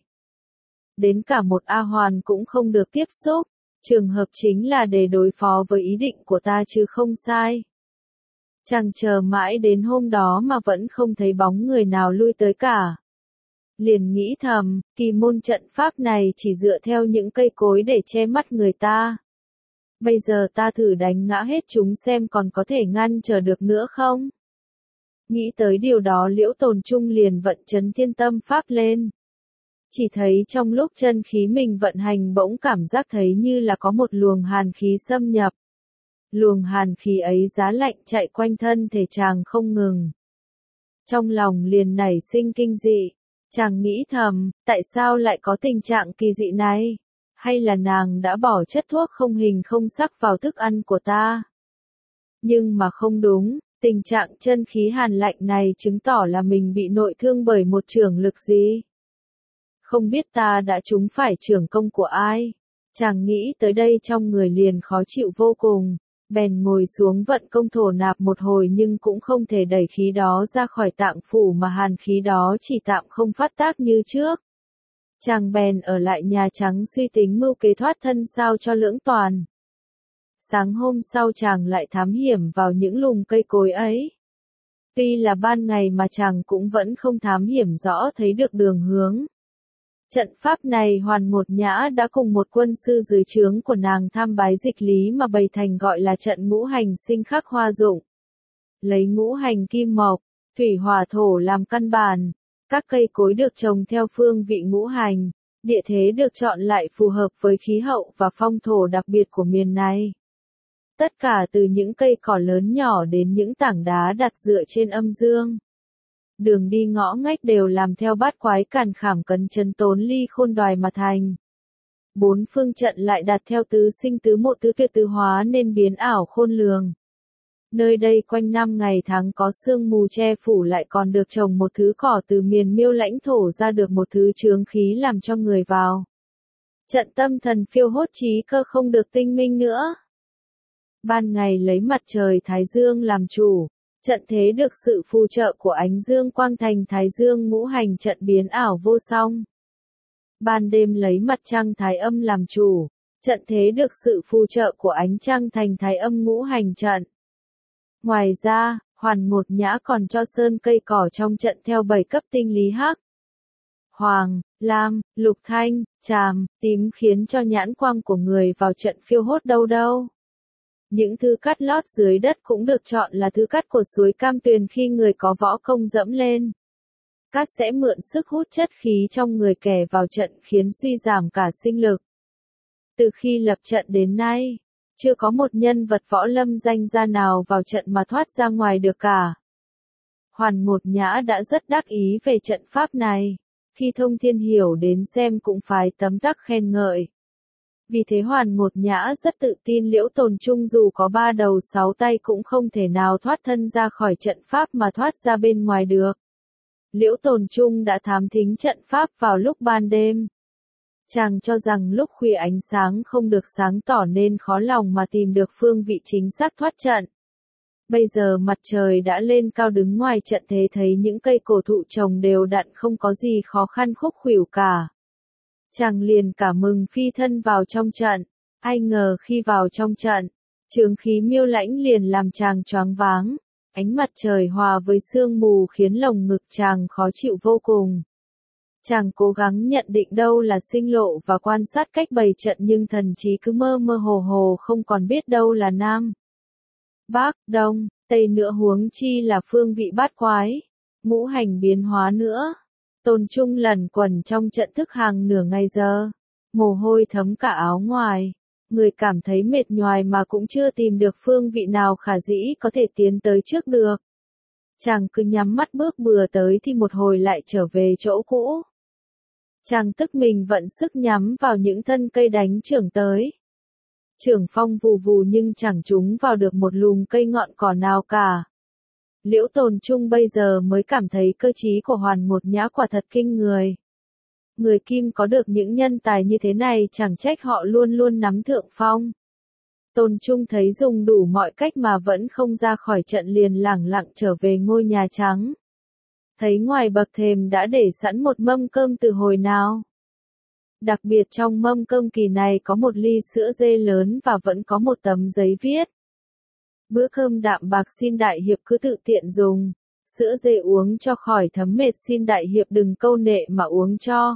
Đến cả một A Hoàn cũng không được tiếp xúc, trường hợp chính là để đối phó với ý định của ta chứ không sai. Chàng chờ mãi đến hôm đó mà vẫn không thấy bóng người nào lui tới cả. Liền nghĩ thầm, kỳ môn trận pháp này chỉ dựa theo những cây cối để che mắt người ta. Bây giờ ta thử đánh ngã hết chúng xem còn có thể ngăn trở được nữa không? Nghĩ tới điều đó Liễu Tồn Trung liền vận chấn thiên tâm pháp lên. Chỉ thấy trong lúc chân khí mình vận hành bỗng cảm giác thấy như là có một luồng hàn khí xâm nhập. Luồng hàn khí ấy giá lạnh chạy quanh thân thể chàng không ngừng. Trong lòng liền nảy sinh kinh dị. Chàng nghĩ thầm, tại sao lại có tình trạng kỳ dị này? Hay là nàng đã bỏ chất thuốc không hình không sắc vào thức ăn của ta? Nhưng mà không đúng, tình trạng chân khí hàn lạnh này chứng tỏ là mình bị nội thương bởi một chưởng lực gì? Không biết ta đã trúng phải chưởng công của ai? Chàng nghĩ tới đây trong người liền khó chịu vô cùng. Bèn ngồi xuống vận công thổ nạp một hồi nhưng cũng không thể đẩy khí đó ra khỏi tạng phủ mà hàn khí đó chỉ tạm không phát tác như trước. Chàng bèn ở lại Nhà Trắng suy tính mưu kế thoát thân sao cho lưỡng toàn. Sáng hôm sau chàng lại thám hiểm vào những lùm cây cối ấy. Tuy là ban ngày mà chàng cũng vẫn không thám hiểm rõ thấy được đường hướng. Trận pháp này Hoàn Một Nhã đã cùng một quân sư dưới trướng của nàng tham bái dịch lý mà bày thành gọi là trận ngũ hành sinh khắc hoa dụng. Lấy ngũ hành kim mộc, thủy hỏa thổ làm căn bản, các cây cối được trồng theo phương vị ngũ hành, địa thế được chọn lại phù hợp với khí hậu và phong thổ đặc biệt của miền này. Tất cả từ những cây cỏ lớn nhỏ đến những tảng đá đặt dựa trên âm dương. Đường đi ngõ ngách đều làm theo bát quái càn khảm cấn chấn tốn ly khôn đoài mà thành. Bốn phương trận lại đặt theo tứ sinh tứ mộ tứ tuyệt tứ hóa nên biến ảo khôn lường. Nơi đây quanh năm ngày tháng có sương mù che phủ lại còn được trồng một thứ cỏ từ miền miêu lãnh thổ ra được một thứ chướng khí làm cho người vào. Trận tâm thần phiêu hốt trí cơ không được tinh minh nữa. Ban ngày lấy mặt trời Thái Dương làm chủ, trận thế được sự phù trợ của ánh dương quang thành Thái Dương ngũ hành trận biến ảo vô song. Ban đêm lấy mặt trăng Thái Âm làm chủ, trận thế được sự phù trợ của ánh trăng thành Thái Âm ngũ hành trận. Ngoài ra, Hoàn Một Nhã còn cho sơn cây cỏ trong trận theo bảy cấp tinh lý hắc, hoàng, lam, lục thanh, tràm, tím khiến cho nhãn quang của người vào trận phiêu hốt đâu đâu. Những thứ cắt lót dưới đất cũng được chọn là thứ cắt của suối Cam Tuyền khi người có võ công dẫm lên. Cát sẽ mượn sức hút chất khí trong người kẻ vào trận khiến suy giảm cả sinh lực. Từ khi lập trận đến nay, chưa có một nhân vật võ lâm danh gia nào vào trận mà thoát ra ngoài được cả. Hoàn Một Nhã đã rất đắc ý về trận pháp này, khi Thông Thiên Hiểu đến xem cũng phải tấm tắc khen ngợi. Vì thế Hoàn Một Nhã rất tự tin Liễu Tồn Trung dù có ba đầu sáu tay cũng không thể nào thoát thân ra khỏi trận pháp mà thoát ra bên ngoài được. Liễu Tồn Trung đã thám thính trận pháp vào lúc ban đêm. Chàng cho rằng lúc khuya ánh sáng không được sáng tỏ nên khó lòng mà tìm được phương vị chính xác thoát trận. Bây giờ mặt trời đã lên cao đứng ngoài trận thế thấy những cây cổ thụ trồng đều đặn không có gì khó khăn khúc khuỷu cả. Chàng liền cả mừng phi thân vào trong trận, ai ngờ khi vào trong trận, chướng khí miêu lãnh liền làm chàng choáng váng, ánh mặt trời hòa với sương mù khiến lồng ngực chàng khó chịu vô cùng. Chàng cố gắng nhận định đâu là sinh lộ và quan sát cách bày trận nhưng thần trí cứ mơ mơ hồ hồ không còn biết đâu là Nam, Bắc, Đông, Tây nữa huống chi là phương vị bát quái, ngũ hành biến hóa nữa. Tôn Trung lẩn quẩn trong trận thức hàng nửa ngày giờ, mồ hôi thấm cả áo ngoài, người cảm thấy mệt nhoài mà cũng chưa tìm được phương vị nào khả dĩ có thể tiến tới trước được. Chàng cứ nhắm mắt bước bừa tới thì một hồi lại trở về chỗ cũ. Chàng tức mình vận sức nhắm vào những thân cây đánh chưởng tới. Chưởng phong vù vù nhưng chẳng trúng vào được một lùm cây ngọn cỏ nào cả. Liễu Tồn Trung bây giờ mới cảm thấy cơ trí của Hoàn Một Nhã quả thật kinh người. Người Kim có được những nhân tài như thế này chẳng trách họ luôn luôn nắm thượng phong. Tồn Trung thấy dùng đủ mọi cách mà vẫn không ra khỏi trận liền lẳng lặng trở về ngôi nhà trắng. Thấy ngoài bậc thềm đã để sẵn một mâm cơm từ hồi nào. Đặc biệt trong mâm cơm kỳ này có một ly sữa dê lớn và vẫn có một tấm giấy viết. Bữa cơm đạm bạc xin đại hiệp cứ tự tiện dùng, sữa dê uống cho khỏi thấm mệt xin đại hiệp đừng câu nệ mà uống cho.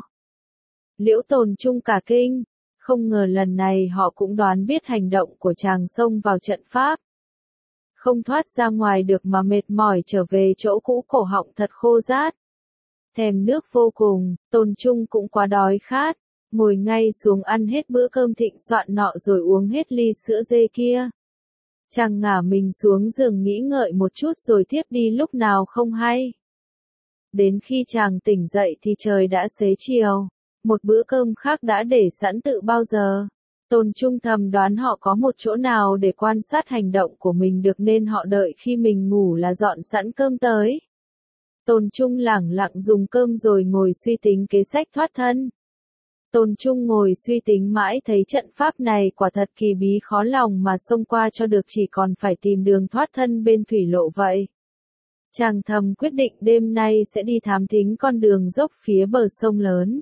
Liễu Tồn Trung cả kinh, không ngờ lần này họ cũng đoán biết hành động của chàng xông vào trận pháp. Không thoát ra ngoài được mà mệt mỏi trở về chỗ cũ cổ họng thật khô rát. Thèm nước vô cùng, Tồn Trung cũng quá đói khát, ngồi ngay xuống ăn hết bữa cơm thịnh soạn nọ rồi uống hết ly sữa dê kia. Chàng ngả mình xuống giường nghĩ ngợi một chút rồi tiếp đi lúc nào không hay. Đến khi chàng tỉnh dậy thì trời đã xế chiều, một bữa cơm khác đã để sẵn tự bao giờ. Tôn Trung thầm đoán họ có một chỗ nào để quan sát hành động của mình được nên họ đợi khi mình ngủ là dọn sẵn cơm tới. Tôn Trung lẳng lặng dùng cơm rồi ngồi suy tính kế sách thoát thân. Tôn Trung ngồi suy tính mãi thấy trận pháp này quả thật kỳ bí khó lòng mà xông qua cho được chỉ còn phải tìm đường thoát thân bên thủy lộ vậy. Chàng thầm quyết định đêm nay sẽ đi thám thính con đường dốc phía bờ sông lớn.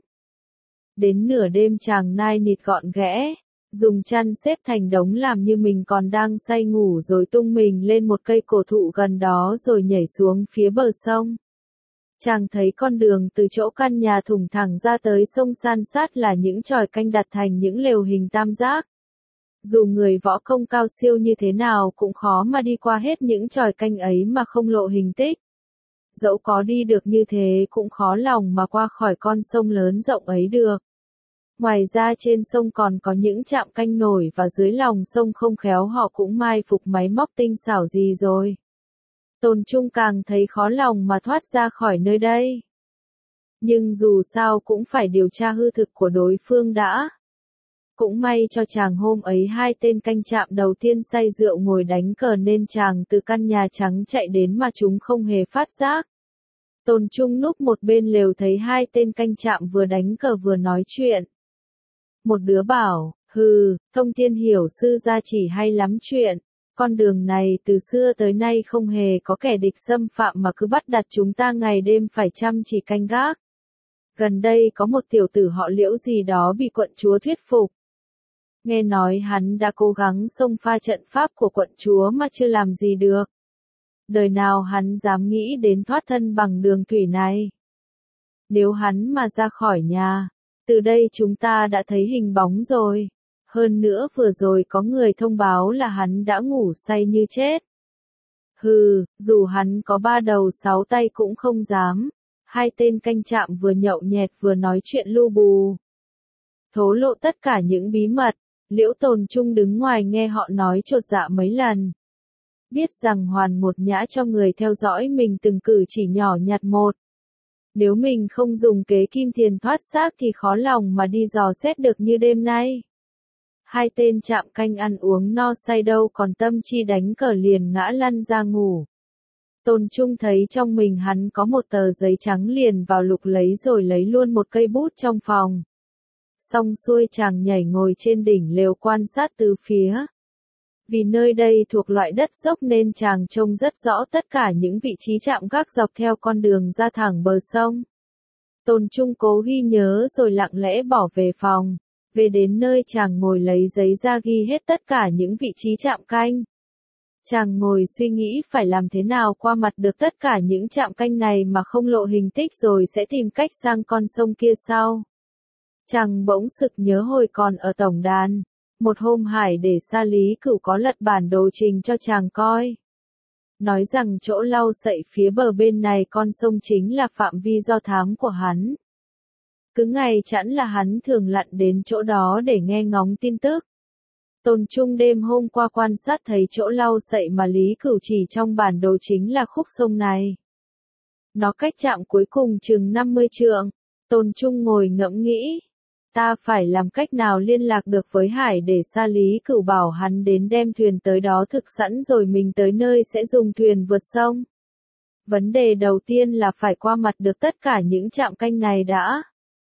Đến nửa đêm chàng nai nịt gọn ghẽ, dùng chăn xếp thành đống làm như mình còn đang say ngủ rồi tung mình lên một cây cổ thụ gần đó rồi nhảy xuống phía bờ sông. Chàng thấy con đường từ chỗ căn nhà thủng thẳng ra tới sông san sát là những chòi canh đặt thành những lều hình tam giác. Dù người võ công cao siêu như thế nào cũng khó mà đi qua hết những chòi canh ấy mà không lộ hình tích. Dẫu có đi được như thế cũng khó lòng mà qua khỏi con sông lớn rộng ấy được. Ngoài ra trên sông còn có những trạm canh nổi và dưới lòng sông không khéo họ cũng mai phục máy móc tinh xảo gì rồi. Tồn Trung càng thấy khó lòng mà thoát ra khỏi nơi đây. Nhưng dù sao cũng phải điều tra hư thực của đối phương đã. Cũng may cho chàng hôm ấy hai tên canh trạm đầu tiên say rượu ngồi đánh cờ nên chàng từ căn nhà trắng chạy đến mà chúng không hề phát giác. Tồn Trung núp một bên lều thấy hai tên canh trạm vừa đánh cờ vừa nói chuyện. Một đứa bảo, hừ, Thông Thiên Hiểu sư gia chỉ hay lắm chuyện. Con đường này từ xưa tới nay không hề có kẻ địch xâm phạm mà cứ bắt đặt chúng ta ngày đêm phải chăm chỉ canh gác. Gần đây có một tiểu tử họ Liễu gì đó bị quận chúa thuyết phục. Nghe nói hắn đã cố gắng xông pha trận pháp của quận chúa mà chưa làm gì được. Đời nào hắn dám nghĩ đến thoát thân bằng đường thủy này. Nếu hắn mà ra khỏi nhà, từ đây chúng ta đã thấy hình bóng rồi. Hơn nữa vừa rồi có người thông báo là hắn đã ngủ say như chết. Hừ, dù hắn có ba đầu sáu tay cũng không dám. Hai tên canh trạm vừa nhậu nhẹt vừa nói chuyện lu bù. Thố lộ tất cả những bí mật, Liễu Tồn Trung đứng ngoài nghe họ nói chột dạ mấy lần. Biết rằng Hoàn một nhã cho người theo dõi mình từng cử chỉ nhỏ nhặt một. Nếu mình không dùng kế kim tiền thoát xác thì khó lòng mà đi dò xét được như đêm nay. Hai tên trạm canh ăn uống no say đâu còn tâm chi đánh cờ liền ngã lăn ra ngủ. Tồn Trung thấy trong mình hắn có một tờ giấy trắng liền vào lục lấy rồi lấy luôn một cây bút trong phòng. Xong xuôi chàng nhảy ngồi trên đỉnh lều quan sát từ phía. Vì nơi đây thuộc loại đất dốc nên chàng trông rất rõ tất cả những vị trí trạm gác dọc theo con đường ra thẳng bờ sông. Tồn Trung cố ghi nhớ rồi lặng lẽ bỏ về phòng. Về đến nơi chàng ngồi lấy giấy ra ghi hết tất cả những vị trí trạm canh. Chàng ngồi suy nghĩ phải làm thế nào qua mặt được tất cả những trạm canh này mà không lộ hình tích rồi sẽ tìm cách sang con sông kia sau. Chàng bỗng sực nhớ hồi còn ở tổng đàn. Một hôm Hải để Sa Lý Cửu có lật bản đồ trình cho chàng coi. Nói rằng chỗ lau sậy phía bờ bên này con sông chính là phạm vi do thám của hắn. Cứ ngày chẵn là hắn thường lặn đến chỗ đó để nghe ngóng tin tức. Tồn Trung đêm hôm qua quan sát thấy chỗ lau sậy mà Lý Cửu chỉ trong bản đồ chính là khúc sông này. Nó cách trạm cuối cùng chừng năm mươi trượng. Tồn Trung ngồi ngẫm nghĩ. Ta phải làm cách nào liên lạc được với Hải để Sa Lý Cửu bảo hắn đến đem thuyền tới đó thực sẵn rồi mình tới nơi sẽ dùng thuyền vượt sông. Vấn đề đầu tiên là phải qua mặt được tất cả những trạm canh này đã.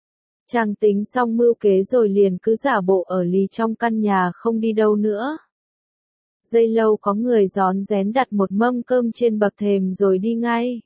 Chàng tính xong mưu kế rồi liền cứ giả bộ ở lì trong căn nhà không đi đâu nữa. Giây lâu có người rón rén đặt một mâm cơm trên bậc thềm rồi đi ngay.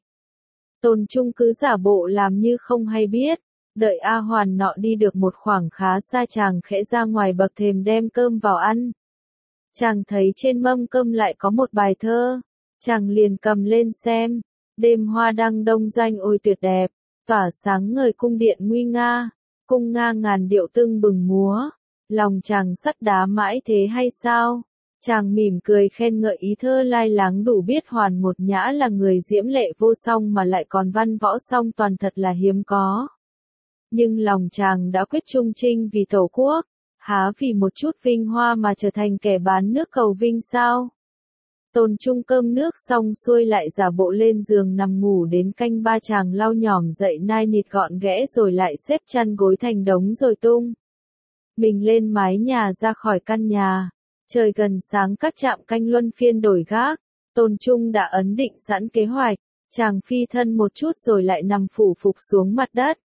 Tồn Trung cứ giả bộ làm như không hay biết. Đợi A Hoàn nọ đi được một khoảng khá xa chàng khẽ ra ngoài bậc thềm đem cơm vào ăn. Chàng thấy trên mâm cơm lại có một bài thơ. Chàng liền cầm lên xem. Đêm hoa đăng đông doanh ôi tuyệt đẹp. Tỏa sáng ngời cung điện nguy nga. Cung nga ngàn điệu tưng bừng múa. Lòng chàng sắt đá mãi thế hay sao? Chàng mỉm cười khen ngợi ý thơ lai láng đủ biết Hoàn một nhã là người diễm lệ vô song mà lại còn văn võ song toàn thật là hiếm có. Nhưng lòng chàng đã quyết trung trinh vì tổ quốc, há vì một chút vinh hoa mà trở thành kẻ bán nước cầu vinh sao? Tồn Trung cơm nước xong xuôi lại giả bộ lên giường nằm ngủ đến canh ba chàng lau nhòm dậy nai nịt gọn ghẽ rồi lại xếp chăn gối thành đống rồi tung. Mình lên mái nhà ra khỏi căn nhà, trời gần sáng các trạm canh luân phiên đổi gác, Tồn Trung đã ấn định sẵn kế hoạch, chàng phi thân một chút rồi lại nằm phủ phục xuống mặt đất.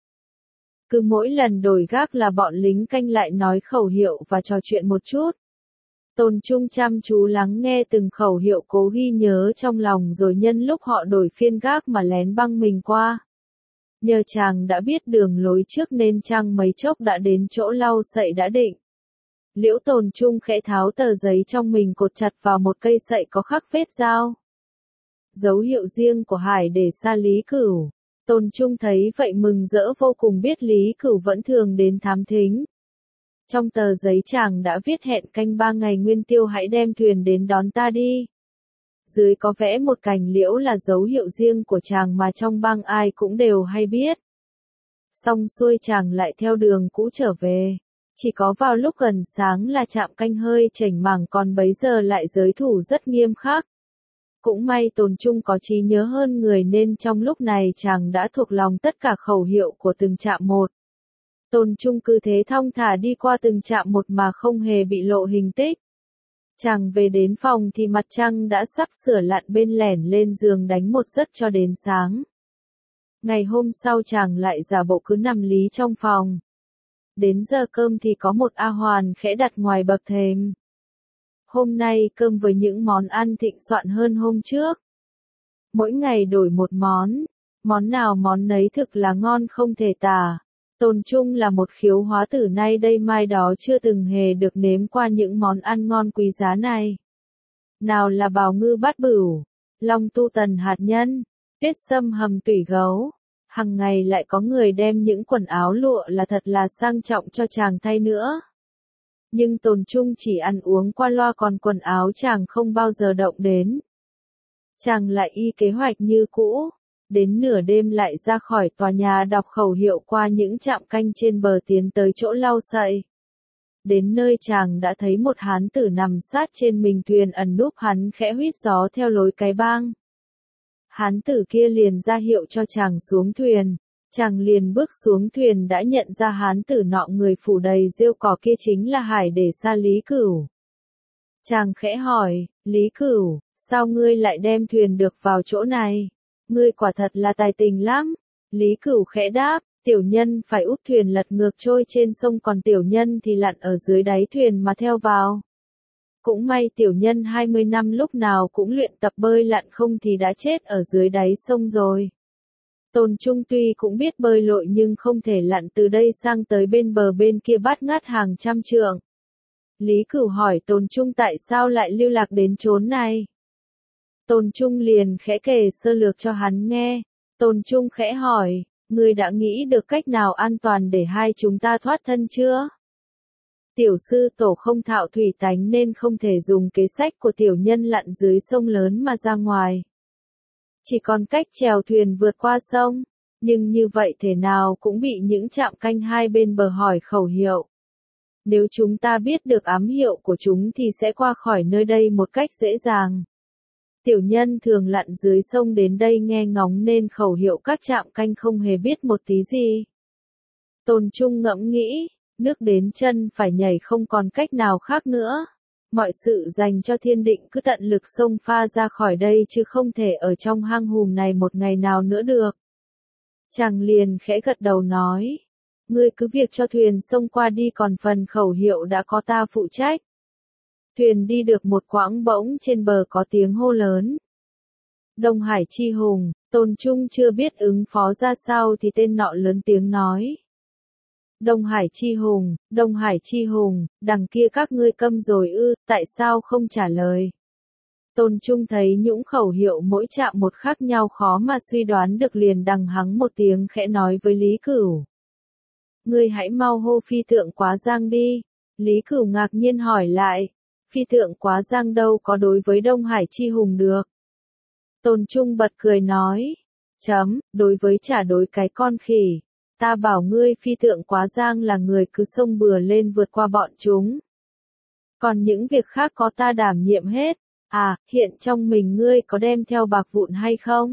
Cứ mỗi lần đổi gác là bọn lính canh lại nói khẩu hiệu và trò chuyện một chút. Tồn Trung chăm chú lắng nghe từng khẩu hiệu cố ghi nhớ trong lòng rồi nhân lúc họ đổi phiên gác mà lén băng mình qua. Nhờ chàng đã biết đường lối trước nên chăng mấy chốc đã đến chỗ lau sậy đã định. Liễu Tồn Trung khẽ tháo tờ giấy trong mình cột chặt vào một cây sậy có khắc vết dao. Dấu hiệu riêng của Hải để Sa Lý Cửu. Tôn Trung thấy vậy mừng rỡ vô cùng, biết Lý Cửu vẫn thường đến thám thính. Trong tờ giấy chàng đã viết hẹn canh ba ngày nguyên tiêu hãy đem thuyền đến đón ta đi. Dưới có vẽ một cành liễu là dấu hiệu riêng của chàng mà trong bang ai cũng đều hay biết. Xong xuôi chàng lại theo đường cũ trở về. Chỉ có vào lúc gần sáng là trạm canh hơi chểnh mảng, còn bấy giờ lại giới thủ rất nghiêm khắc. Cũng may Tôn Trung có trí nhớ hơn người nên trong lúc này chàng đã thuộc lòng tất cả khẩu hiệu của từng trạm một. Tôn Trung cứ thế thong thả đi qua từng trạm một mà không hề bị lộ hình tích. Chàng về đến phòng thì mặt trăng đã sắp sửa lặn, bên lẻn lên giường đánh một giấc cho đến sáng. Ngày hôm sau chàng lại giả bộ cứ nằm lí trong phòng. Đến giờ cơm thì có một A Hoàn khẽ đặt ngoài bậc thềm. Hôm nay cơm với những món ăn thịnh soạn hơn hôm trước. Mỗi ngày đổi một món, món nào món nấy thực là ngon không thể tả. Tôn Trung là một khiếu hóa tử, nay đây mai đó chưa từng hề được nếm qua những món ăn ngon quý giá này. Nào là bào ngư bát bửu, long tu tần hạt nhân, tuyết sâm hầm tủy gấu. Hằng ngày lại có người đem những quần áo lụa là thật là sang trọng cho chàng thay nữa. Nhưng Tôn Trung chỉ ăn uống qua loa, còn quần áo chàng không bao giờ động đến. Chàng lại y kế hoạch như cũ. Đến nửa đêm lại ra khỏi tòa nhà đọc khẩu hiệu qua những trạm canh trên bờ tiến tới chỗ lau sậy. Đến nơi chàng đã thấy một hán tử nằm sát trên mình thuyền ẩn núp, hắn khẽ huýt gió theo lối cái bang. Hán tử kia liền ra hiệu cho chàng xuống thuyền. Chàng liền bước xuống thuyền đã nhận ra hán tử nọ người phủ đầy rêu cỏ kia chính là Hải Để Sa Lý Cửu. Chàng khẽ hỏi, Lý Cửu, sao ngươi lại đem thuyền được vào chỗ này? Ngươi quả thật là tài tình lắm. Lý Cửu khẽ đáp, tiểu nhân phải úp thuyền lật ngược trôi trên sông, còn tiểu nhân thì lặn ở dưới đáy thuyền mà theo vào. Cũng may tiểu nhân hai mươi năm lúc nào cũng luyện tập bơi lặn, không thì đã chết ở dưới đáy sông rồi. Tôn Trung tuy cũng biết bơi lội nhưng không thể lặn từ đây sang tới bên bờ bên kia bát ngát hàng trăm trượng. Lý Cửu hỏi Tôn Trung tại sao lại lưu lạc đến chốn này. Tôn Trung liền khẽ kể sơ lược cho hắn nghe. Tôn Trung khẽ hỏi, ngươi đã nghĩ được cách nào an toàn để hai chúng ta thoát thân chưa? Tiểu sư tổ không thạo thủy tánh nên không thể dùng kế sách của tiểu nhân lặn dưới sông lớn mà ra ngoài. Chỉ còn cách chèo thuyền vượt qua sông, nhưng như vậy thể nào cũng bị những trạm canh hai bên bờ hỏi khẩu hiệu. Nếu chúng ta biết được ám hiệu của chúng thì sẽ qua khỏi nơi đây một cách dễ dàng. Tiểu nhân thường lặn dưới sông đến đây nghe ngóng nên khẩu hiệu các trạm canh không hề biết một tí gì. Tôn Trung ngẫm nghĩ, nước đến chân phải nhảy, không còn cách nào khác nữa. Mọi sự dành cho thiên định cứ tận lực xông pha ra khỏi đây chứ không thể ở trong hang hùm này một ngày nào nữa được. Chàng liền khẽ gật đầu nói, ngươi cứ việc cho thuyền xông qua đi, còn phần khẩu hiệu đã có ta phụ trách. Thuyền đi được một quãng bỗng trên bờ có tiếng hô lớn. Đông Hải Chi Hùng. Tôn Trung chưa biết ứng phó ra sao thì tên nọ lớn tiếng nói. Đông Hải Chi Hùng, Đông Hải Chi Hùng, đằng kia các ngươi câm rồi ư, tại sao không trả lời? Tôn Trung thấy những khẩu hiệu mỗi trạm một khác nhau khó mà suy đoán được, liền đằng hắng một tiếng khẽ nói với Lý Cửu. Ngươi hãy mau hô phi tượng Quá Giang đi. Lý Cửu ngạc nhiên hỏi lại, phi tượng Quá Giang đâu có đối với Đông Hải Chi Hùng được. Tôn Trung bật cười nói, chấm, đối với chả đối cái con khỉ. Ta bảo ngươi phi tượng Quá Giang là người cứ xông bừa lên vượt qua bọn chúng. Còn những việc khác có ta đảm nhiệm hết. À, hiện trong mình ngươi có đem theo bạc vụn hay không?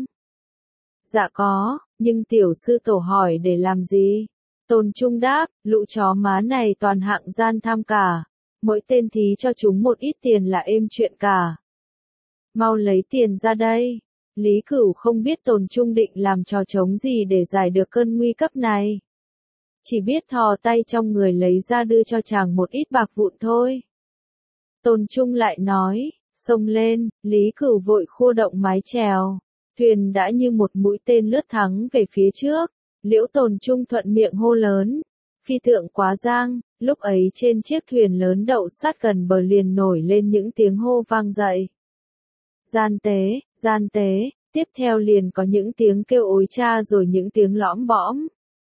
Dạ có, nhưng tiểu sư tổ hỏi để làm gì? Tôn Trung đáp, lũ chó má này toàn hạng gian tham cả. Mỗi tên thí cho chúng một ít tiền là êm chuyện cả. Mau lấy tiền ra đây. Lý Cửu không biết Tôn Trung định làm trò trống gì để giải được cơn nguy cấp này. Chỉ biết thò tay trong người lấy ra đưa cho chàng một ít bạc vụn thôi. Tôn Trung lại nói, xông lên. Lý Cửu vội khua động mái chèo. Thuyền đã như một mũi tên lướt thắng về phía trước. Liễu Tôn Trung thuận miệng hô lớn, phi tượng Quá Giang. Lúc ấy trên chiếc thuyền lớn đậu sát gần bờ liền nổi lên những tiếng hô vang dậy. Gian tế, gian tế, Tiếp theo liền có những tiếng kêu ối cha rồi những tiếng lõm bõm.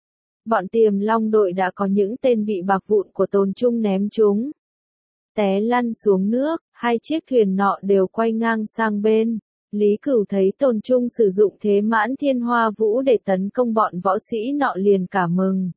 Bọn Tiềm Long đội đã có những tên bị bạc vụn của Tồn Trung ném chúng té lăn xuống nước, hai chiếc thuyền nọ đều quay ngang sang bên. Lý Cửu thấy Tồn Trung sử dụng thế Mãn Thiên Hoa Vũ để tấn công bọn võ sĩ nọ liền cả mừng.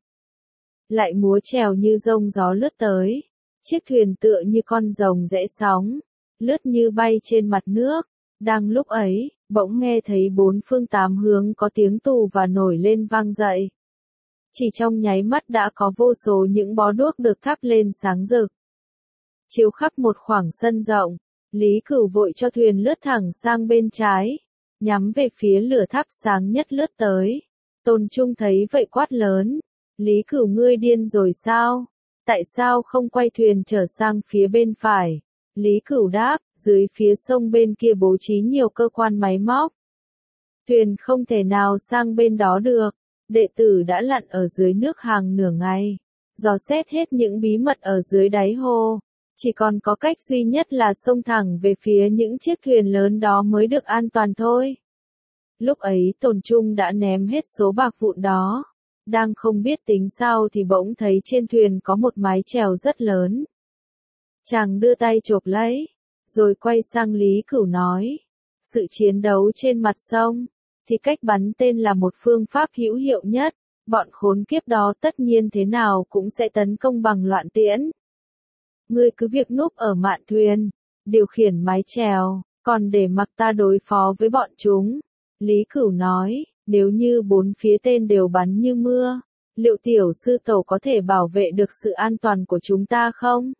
Lại múa chèo như rông gió lướt tới. Chiếc thuyền tựa như con rồng rẽ sóng, lướt như bay trên mặt nước. Đang lúc ấy, bỗng nghe thấy bốn phương tám hướng có tiếng tù và nổi lên vang dậy. Chỉ trong nháy mắt đã có vô số những bó đuốc được thắp lên sáng rực, chiếu khắp một khoảng sân rộng. Lý Cửu vội cho thuyền lướt thẳng sang bên trái, nhắm về phía lửa thắp sáng nhất lướt tới. Tồn Trung thấy vậy quát lớn, Lý Cửu ngươi điên rồi sao? Tại sao không quay thuyền trở sang phía bên phải? Lý Cửu đáp, dưới phía sông bên kia bố trí nhiều cơ quan máy móc. Thuyền không thể nào sang bên đó được. Đệ tử đã lặn ở dưới nước hàng nửa ngày, dò xét hết những bí mật ở dưới đáy hồ. Chỉ còn có cách duy nhất là xông thẳng về phía những chiếc thuyền lớn đó mới được an toàn thôi. Lúc ấy Tồn Trung đã ném hết số bạc vụn đó. Đang không biết tính sao thì bỗng thấy trên thuyền có một mái chèo rất lớn. Chàng đưa tay chộp lấy, rồi quay sang Lý Cửu nói, sự chiến đấu trên mặt sông, thì cách bắn tên là một phương pháp hữu hiệu nhất, bọn khốn kiếp đó tất nhiên thế nào cũng sẽ tấn công bằng loạn tiễn. Ngươi cứ việc núp ở mạn thuyền, điều khiển mái chèo, còn để mặc ta đối phó với bọn chúng. Lý Cửu nói, nếu như bốn phía tên đều bắn như mưa, liệu tiểu sư tổ có thể bảo vệ được sự an toàn của chúng ta không?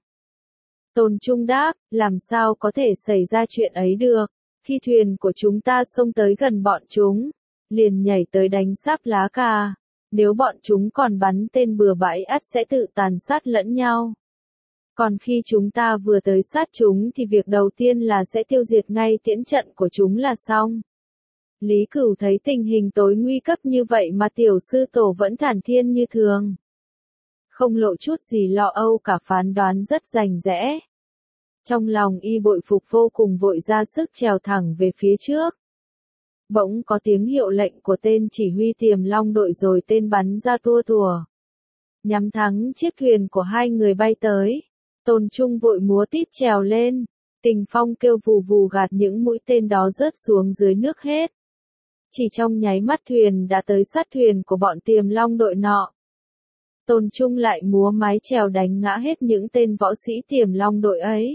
Tồn Trung đáp, làm sao có thể xảy ra chuyện ấy được, khi thuyền của chúng ta xông tới gần bọn chúng, liền nhảy tới đánh sáp lá cà, nếu bọn chúng còn bắn tên bừa bãi ắt sẽ tự tàn sát lẫn nhau. Còn khi chúng ta vừa tới sát chúng thì việc đầu tiên là sẽ tiêu diệt ngay tiễn trận của chúng là xong. Lý Cửu thấy tình hình tối nguy cấp như vậy mà tiểu sư tổ vẫn thản thiên như thường, không lộ chút gì lo âu cả, phán đoán rất rành rẽ. Trong lòng y bội phục vô cùng, vội ra sức trèo thẳng về phía trước. Bỗng có tiếng hiệu lệnh của tên chỉ huy Tiềm Long đội rồi tên bắn ra tua tùa, nhắm thắng chiếc thuyền của hai người bay tới. Tồn Trung vội múa tít trèo lên, Tình Phong kêu vù vù gạt những mũi tên đó rớt xuống dưới nước hết. Chỉ trong nháy mắt thuyền đã tới sát thuyền của bọn Tiềm Long đội nọ. Tồn Trung lại múa mái chèo đánh ngã hết những tên võ sĩ Tiềm Long đội ấy.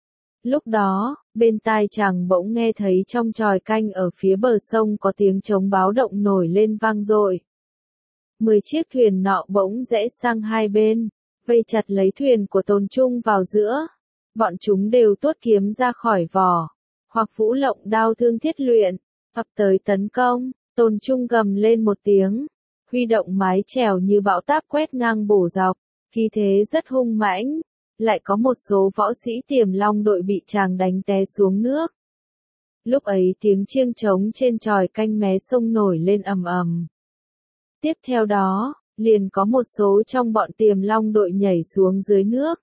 Lúc đó, bên tai chàng bỗng nghe thấy trong chòi canh ở phía bờ sông có tiếng trống báo động nổi lên vang dội. Mười chiếc thuyền nọ bỗng rẽ sang hai bên, vây chặt lấy thuyền của Tồn Trung vào giữa. Bọn chúng đều tuốt kiếm ra khỏi vỏ, hoặc vũ lộng đao thương thiết luyện, ập tới tấn công. Tồn Trung gầm lên một tiếng, huy động mái chèo như bão táp quét ngang bổ dọc, khí thế rất hung mãnh. Lại có một số võ sĩ Tiềm Long đội bị chàng đánh té xuống nước. Lúc ấy tiếng chiêng trống trên chòi canh mé sông nổi lên ầm ầm. Tiếp theo đó, liền có một số trong bọn Tiềm Long đội nhảy xuống dưới nước,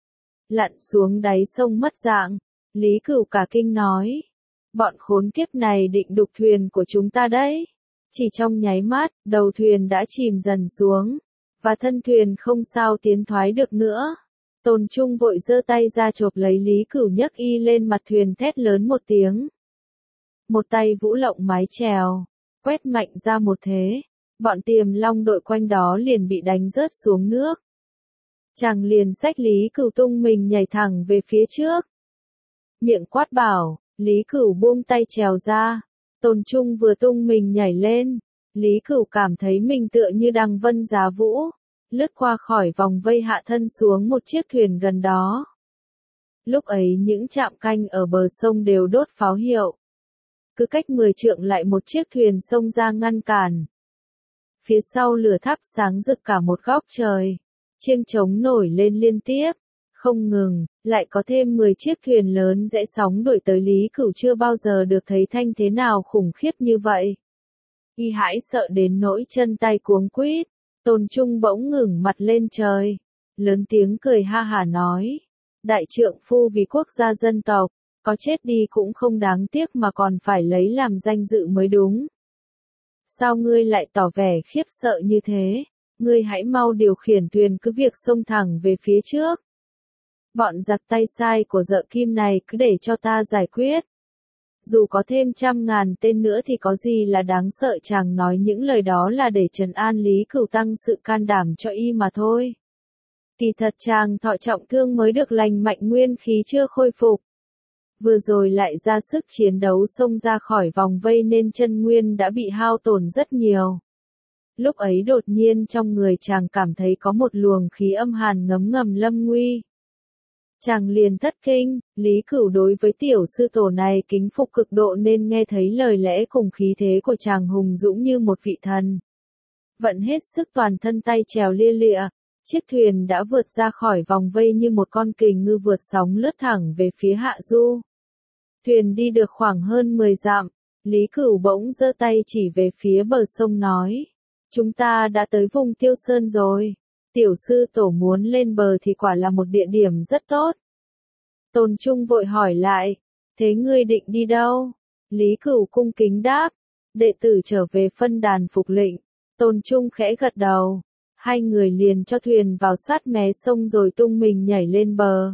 lặn xuống đáy sông mất dạng. Lý Cửu cả kinh nói, bọn khốn kiếp này định đục thuyền của chúng ta đấy. Chỉ trong nháy mắt, đầu thuyền đã chìm dần xuống, và thân thuyền không sao tiến thoái được nữa. Tồn Trung vội giơ tay ra chộp lấy Lý Cửu, nhấc y lên mặt thuyền thét lớn một tiếng. Một tay vũ lộng mái chèo, quét mạnh ra một thế, bọn Tiềm Long đội quanh đó liền bị đánh rớt xuống nước. Chàng liền xách Lý Cửu tung mình nhảy thẳng về phía trước. Miệng quát bảo, Lý Cửu buông tay chèo ra. Tồn Trung vừa tung mình nhảy lên, Lý Cửu cảm thấy mình tựa như đằng vân giá vũ, lướt qua khỏi vòng vây hạ thân xuống một chiếc thuyền gần đó. Lúc ấy những trạm canh ở bờ sông đều đốt pháo hiệu. Cứ cách mười trượng lại một chiếc thuyền xông ra ngăn cản. Phía sau lửa thắp sáng rực cả một góc trời. Chiêng trống nổi lên liên tiếp, không ngừng, lại có thêm mười chiếc thuyền lớn rẽ sóng đuổi tới. Lý Cửu chưa bao giờ được thấy thanh thế nào khủng khiếp như vậy. Y hãi sợ đến nỗi chân tay cuống quýt. Tồn Trung bỗng ngẩng mặt lên trời, lớn tiếng cười ha hả nói, đại trượng phu vì quốc gia dân tộc, có chết đi cũng không đáng tiếc mà còn phải lấy làm danh dự mới đúng. Sao ngươi lại tỏ vẻ khiếp sợ như thế? Ngươi hãy mau điều khiển thuyền cứ việc xông thẳng về phía trước. Bọn giặc tay sai của dợ Kim này cứ để cho ta giải quyết. Dù có thêm trăm ngàn tên nữa thì có gì là đáng sợ, chàng nói những lời đó là để trấn an Lý Cửu tăng sự can đảm cho y mà thôi. Kỳ thật chàng thọ trọng thương mới được lành mạnh, nguyên khí chưa khôi phục. Vừa rồi lại ra sức chiến đấu xông ra khỏi vòng vây nên chân nguyên đã bị hao tổn rất nhiều. Lúc ấy đột nhiên trong người chàng cảm thấy có một luồng khí âm hàn ngấm ngầm lâm nguy. Chàng liền thất kinh. Lý Cửu đối với tiểu sư tổ này kính phục cực độ nên nghe thấy lời lẽ cùng khí thế của chàng hùng dũng như một vị thần. Vận hết sức toàn thân tay trèo lia lịa, chiếc thuyền đã vượt ra khỏi vòng vây như một con kình ngư vượt sóng lướt thẳng về phía hạ du. Thuyền đi được khoảng hơn mười dặm, Lý Cửu bỗng giơ tay chỉ về phía bờ sông nói: chúng ta đã tới vùng Tiêu Sơn rồi. Tiểu sư tổ muốn lên bờ thì quả là một địa điểm rất tốt. Tôn Trung vội hỏi lại: thế ngươi định đi đâu? Lý Cửu cung kính đáp: đệ tử trở về phân đàn phục lệnh. Tôn Trung khẽ gật đầu. Hai người liền cho thuyền vào sát mé sông rồi tung mình nhảy lên bờ.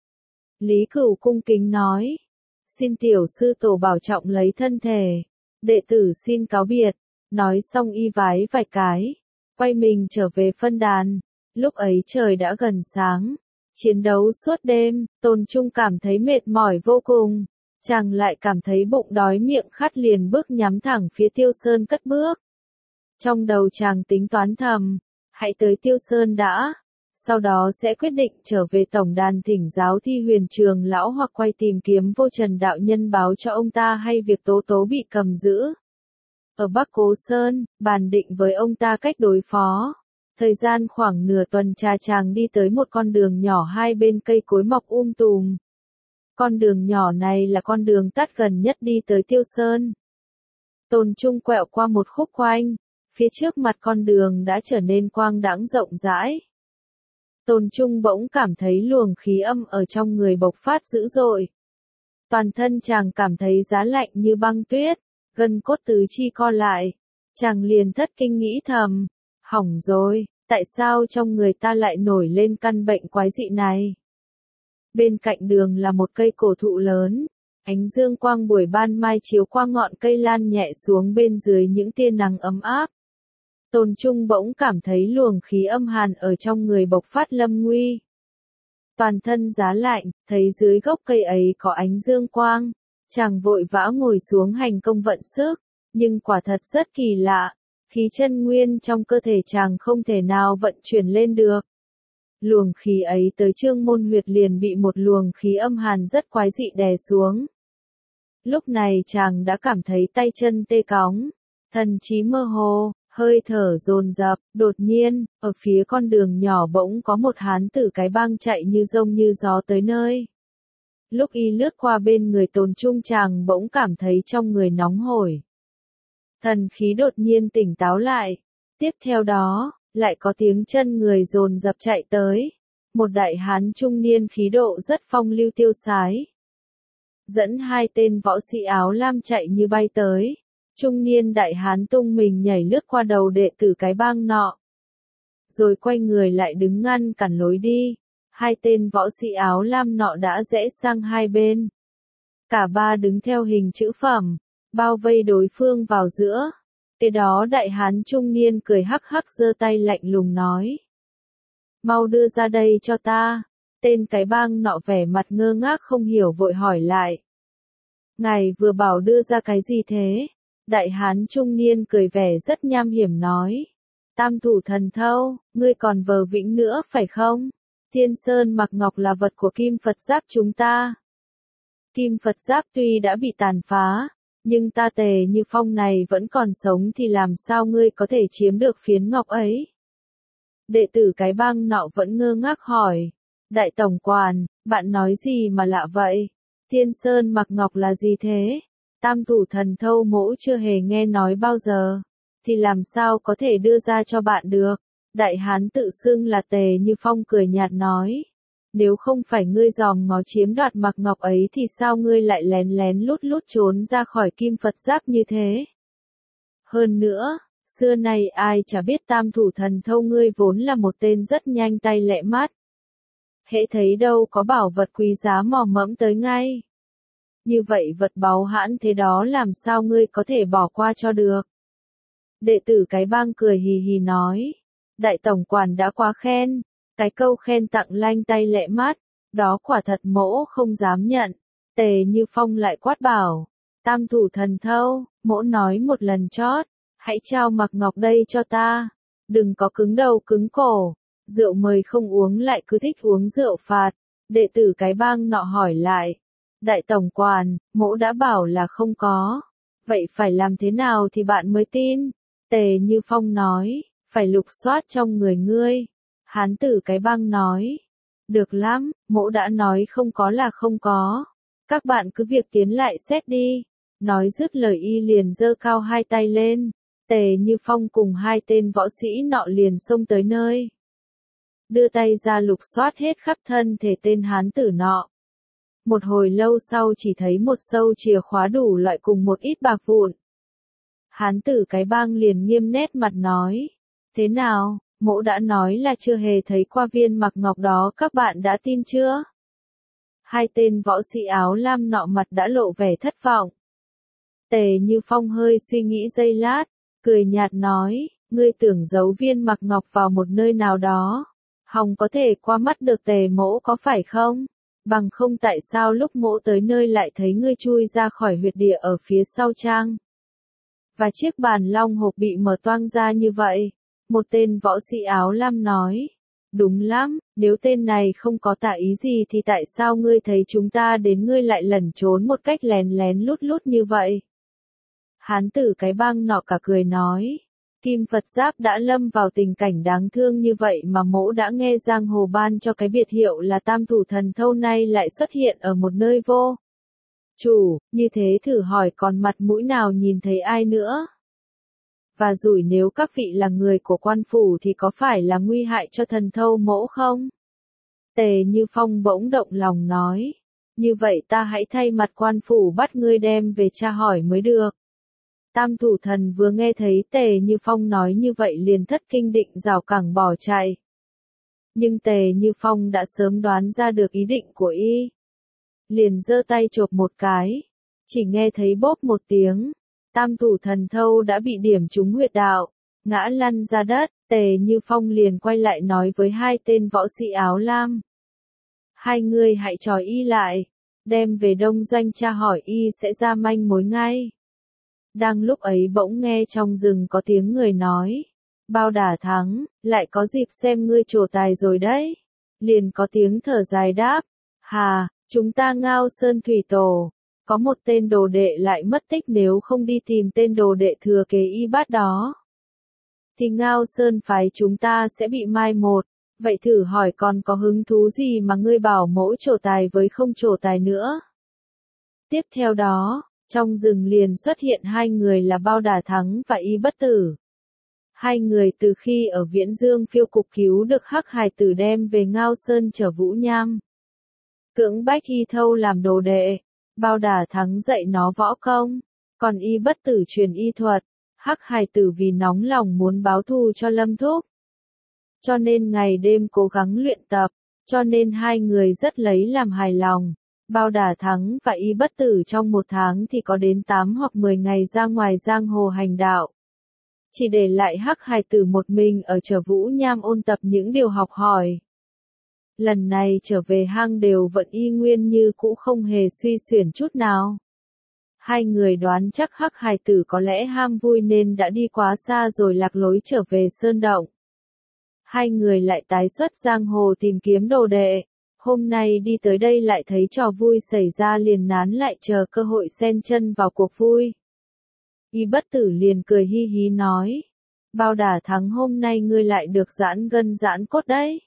Lý Cửu cung kính nói: xin tiểu sư tổ bảo trọng lấy thân thể. Đệ tử xin cáo biệt. Nói xong y vái vài cái, quay mình trở về phân đàn. Lúc ấy trời đã gần sáng. Chiến đấu suốt đêm, Tôn Trung cảm thấy mệt mỏi vô cùng. Chàng lại cảm thấy bụng đói miệng khát liền bước nhắm thẳng phía Tiêu Sơn cất bước. Trong đầu chàng tính toán thầm, hãy tới Tiêu Sơn đã, sau đó sẽ quyết định trở về tổng đàn thỉnh giáo Thi Huyền Trường lão hoặc quay tìm kiếm Vô Trần đạo nhân báo cho ông ta hay việc Tố Tố bị cầm giữ ở Bắc Cố Sơn, bàn định với ông ta cách đối phó. Thời gian khoảng nửa tuần trà chàng đi tới một con đường nhỏ hai bên cây cối mọc um tùm. Con đường nhỏ này là con đường tắt gần nhất đi tới Tiêu Sơn. Tôn Trung quẹo qua một khúc quanh, phía trước mặt con đường đã trở nên quang đãng rộng rãi. Tôn Trung bỗng cảm thấy luồng khí âm ở trong người bộc phát dữ dội. Toàn thân chàng cảm thấy giá lạnh như băng tuyết, gân cốt tứ chi co lại. Chàng liền thất kinh nghĩ thầm, hỏng rồi, tại sao trong người ta lại nổi lên căn bệnh quái dị này? Bên cạnh đường là một cây cổ thụ lớn, ánh dương quang buổi ban mai chiếu qua ngọn cây lan nhẹ xuống bên dưới những tia nắng ấm áp. Tôn Trung bỗng cảm thấy luồng khí âm hàn ở trong người bộc phát lâm nguy. Toàn thân giá lạnh, thấy dưới gốc cây ấy có ánh dương quang, chàng vội vã ngồi xuống hành công vận sức, nhưng quả thật rất kỳ lạ, khí chân nguyên trong cơ thể chàng không thể nào vận chuyển lên được. Luồng khí ấy tới Trương Môn Huyệt liền bị một luồng khí âm hàn rất quái dị đè xuống. Lúc này chàng đã cảm thấy tay chân tê cóng, thần trí mơ hồ, hơi thở dồn dập. Đột nhiên, ở phía con đường nhỏ bỗng có một hán tử cái bang chạy như rông như gió tới nơi. Lúc y lướt qua bên người Tôn Trung chàng bỗng cảm thấy trong người nóng hổi. Thần khí đột nhiên tỉnh táo lại. Tiếp theo đó, lại có tiếng chân người dồn dập chạy tới. Một đại hán trung niên khí độ rất phong lưu tiêu sái. Dẫn hai tên võ sĩ áo lam chạy như bay tới. Trung niên đại hán tung mình nhảy lướt qua đầu đệ tử cái bang nọ. Rồi quay người lại đứng ngăn cản lối đi. Hai tên võ sĩ áo lam nọ đã rẽ sang hai bên. Cả ba đứng theo hình chữ phẩm, bao vây đối phương vào giữa. Kế đó đại hán trung niên cười hắc hắc giơ tay lạnh lùng nói: mau đưa ra đây cho ta. Tên cái bang nọ vẻ mặt ngơ ngác không hiểu vội hỏi lại: ngài vừa bảo đưa ra cái gì thế? Đại hán trung niên cười vẻ rất nham hiểm nói: tam thủ thần thâu, ngươi còn vờ vĩnh nữa phải không? Thiên Sơn Mặc Ngọc là vật của Kim Phật Giáp chúng ta. Kim Phật Giáp tuy đã bị tàn phá, nhưng ta Tề Như Phong này vẫn còn sống thì làm sao ngươi có thể chiếm được phiến ngọc ấy? Đệ tử cái bang nọ vẫn ngơ ngác hỏi: đại tổng quản, bạn nói gì mà lạ vậy? Thiên Sơn Mặc Ngọc là gì thế? Tam thủ thần thâu mỗ chưa hề nghe nói bao giờ, thì làm sao có thể đưa ra cho bạn được? Đại hán tự xưng là Tề Như Phong cười nhạt nói: Nếu không phải ngươi dòm ngó chiếm đoạt Mạc Ngọc ấy thì sao ngươi lại lén lén lút lút trốn ra khỏi Kim Phật Giáp như thế? Hơn nữa, xưa nay ai chả biết Tam Thủ Thần Thâu ngươi vốn là một tên rất nhanh tay lẹ mắt. Hễ thấy đâu có bảo vật quý giá mò mẫm tới ngay. Như vậy vật báu hãn thế đó làm sao ngươi có thể bỏ qua cho được? Đệ tử Cái Bang cười hì hì nói. Đại tổng quản đã quá khen. Cái câu khen tặng lanh tay lẹ mắt, đó quả thật mỗ không dám nhận. Tề Như Phong lại quát bảo. Tam Thủ Thần Thâu, mỗ nói một lần chót. Hãy trao Mạc Ngọc đây cho ta. Đừng có cứng đầu cứng cổ. Rượu mời không uống lại cứ thích uống rượu phạt. Đệ tử Cái Bang nọ hỏi lại. Đại tổng quản, mỗ đã bảo là không có. Vậy phải làm thế nào thì bạn mới tin? Tề Như Phong nói. Phải lục soát trong người ngươi. Hán tử Cái Bang nói. Được lắm, mỗ đã nói không có là không có. Các bạn cứ việc tiến lại xét đi. Nói dứt lời y liền giơ cao hai tay lên. Tề Như Phong cùng hai tên võ sĩ nọ liền xông tới nơi. Đưa tay ra lục soát hết khắp thân thể tên hán tử nọ. Một hồi lâu sau chỉ thấy một sâu chìa khóa đủ loại cùng một ít bạc vụn. Hán tử Cái Bang liền nghiêm nét mặt nói. Thế nào, mỗ đã nói là chưa hề thấy qua viên Mạc Ngọc đó, các bạn đã tin chưa? Hai tên võ sĩ áo lam nọ mặt đã lộ vẻ thất vọng. Tề Như Phong hơi suy nghĩ giây lát, cười nhạt nói, ngươi tưởng giấu viên Mạc Ngọc vào một nơi nào đó, hòng có thể qua mắt được Tề mỗ có phải không? Bằng không tại sao lúc mỗ tới nơi lại thấy ngươi chui ra khỏi huyệt địa ở phía sau trang? Và chiếc bàn long hộp bị mở toang ra như vậy. Một tên võ sĩ áo lam nói. Đúng lắm, nếu tên này không có tà ý gì thì tại sao ngươi thấy chúng ta đến ngươi lại lẩn trốn một cách lén lén lút lút như vậy? Hán tử Cái Bang nọ cả cười nói. Kim Phật Giáp đã lâm vào tình cảnh đáng thương như vậy mà mỗ đã nghe giang hồ ban cho cái biệt hiệu là Tam Thủ Thần Thâu nay lại xuất hiện ở một nơi vô chủ, như thế thử hỏi còn mặt mũi nào nhìn thấy ai nữa? Và rủi nếu các vị là người của quan phủ thì có phải là nguy hại cho thần thâu mỗ không? Tề Như Phong bỗng động lòng nói. Như vậy ta hãy thay mặt quan phủ bắt ngươi đem về tra hỏi mới được. Tam Thủ Thần vừa nghe thấy Tề Như Phong nói như vậy liền thất kinh định rảo cẳng bỏ chạy. Nhưng Tề Như Phong đã sớm đoán ra được ý định của y. Liền giơ tay chộp một cái. Chỉ nghe thấy bốp một tiếng. Tam Thủ Thần Thâu đã bị điểm trúng huyệt đạo, ngã lăn ra đất. Tề Như Phong liền quay lại nói với hai tên võ sĩ áo lam. Hai người hãy trói y lại, đem về đông doanh tra hỏi y sẽ ra manh mối ngay. Đang lúc ấy bỗng nghe trong rừng có tiếng người nói. Bao Đả Thắng, lại có dịp xem ngươi trổ tài rồi đấy. Liền có tiếng thở dài đáp. Hà, chúng ta Ngao Sơn Thủy Tổ. Có một tên đồ đệ lại mất tích, nếu không đi tìm tên đồ đệ thừa kế y bát đó thì Ngao Sơn phái chúng ta sẽ bị mai một. Vậy thử hỏi còn có hứng thú gì mà ngươi bảo mỗ trổ tài với không trổ tài nữa? Tiếp theo đó, trong rừng liền xuất hiện hai người là Bao Đả Thắng và Y Bất Tử. Hai người từ khi ở Viễn Dương phiêu cục cứu được Hắc Hải Tử đem về Ngao Sơn chở Vũ Nham. Cưỡng bách Y Thâu làm đồ đệ. Bao Đả Thắng dạy nó võ công, còn Y Bất Tử truyền y thuật. Hắc Hải Tử vì nóng lòng muốn báo thù cho Lâm Thúc, cho nên ngày đêm cố gắng luyện tập, cho nên hai người rất lấy làm hài lòng. Bao Đả Thắng và Y Bất Tử trong một tháng thì có đến tám hoặc mười ngày ra ngoài giang hồ hành đạo. Chỉ để lại Hắc Hải Tử một mình ở chợ Vũ Nham ôn tập những điều học hỏi. Lần này trở về hang đều vẫn y nguyên như cũ, không hề suy xuyển chút nào. Hai người đoán chắc Hắc Hải Tử có lẽ ham vui nên đã đi quá xa rồi lạc lối trở về sơn động. Hai người lại tái xuất giang hồ tìm kiếm đồ đệ. Hôm nay đi tới đây lại thấy trò vui xảy ra liền nán lại chờ cơ hội xen chân vào cuộc vui. Y Bất Tử liền cười hi hí nói. Bao Đả Thắng, hôm nay ngươi lại được giãn gân giãn cốt đấy.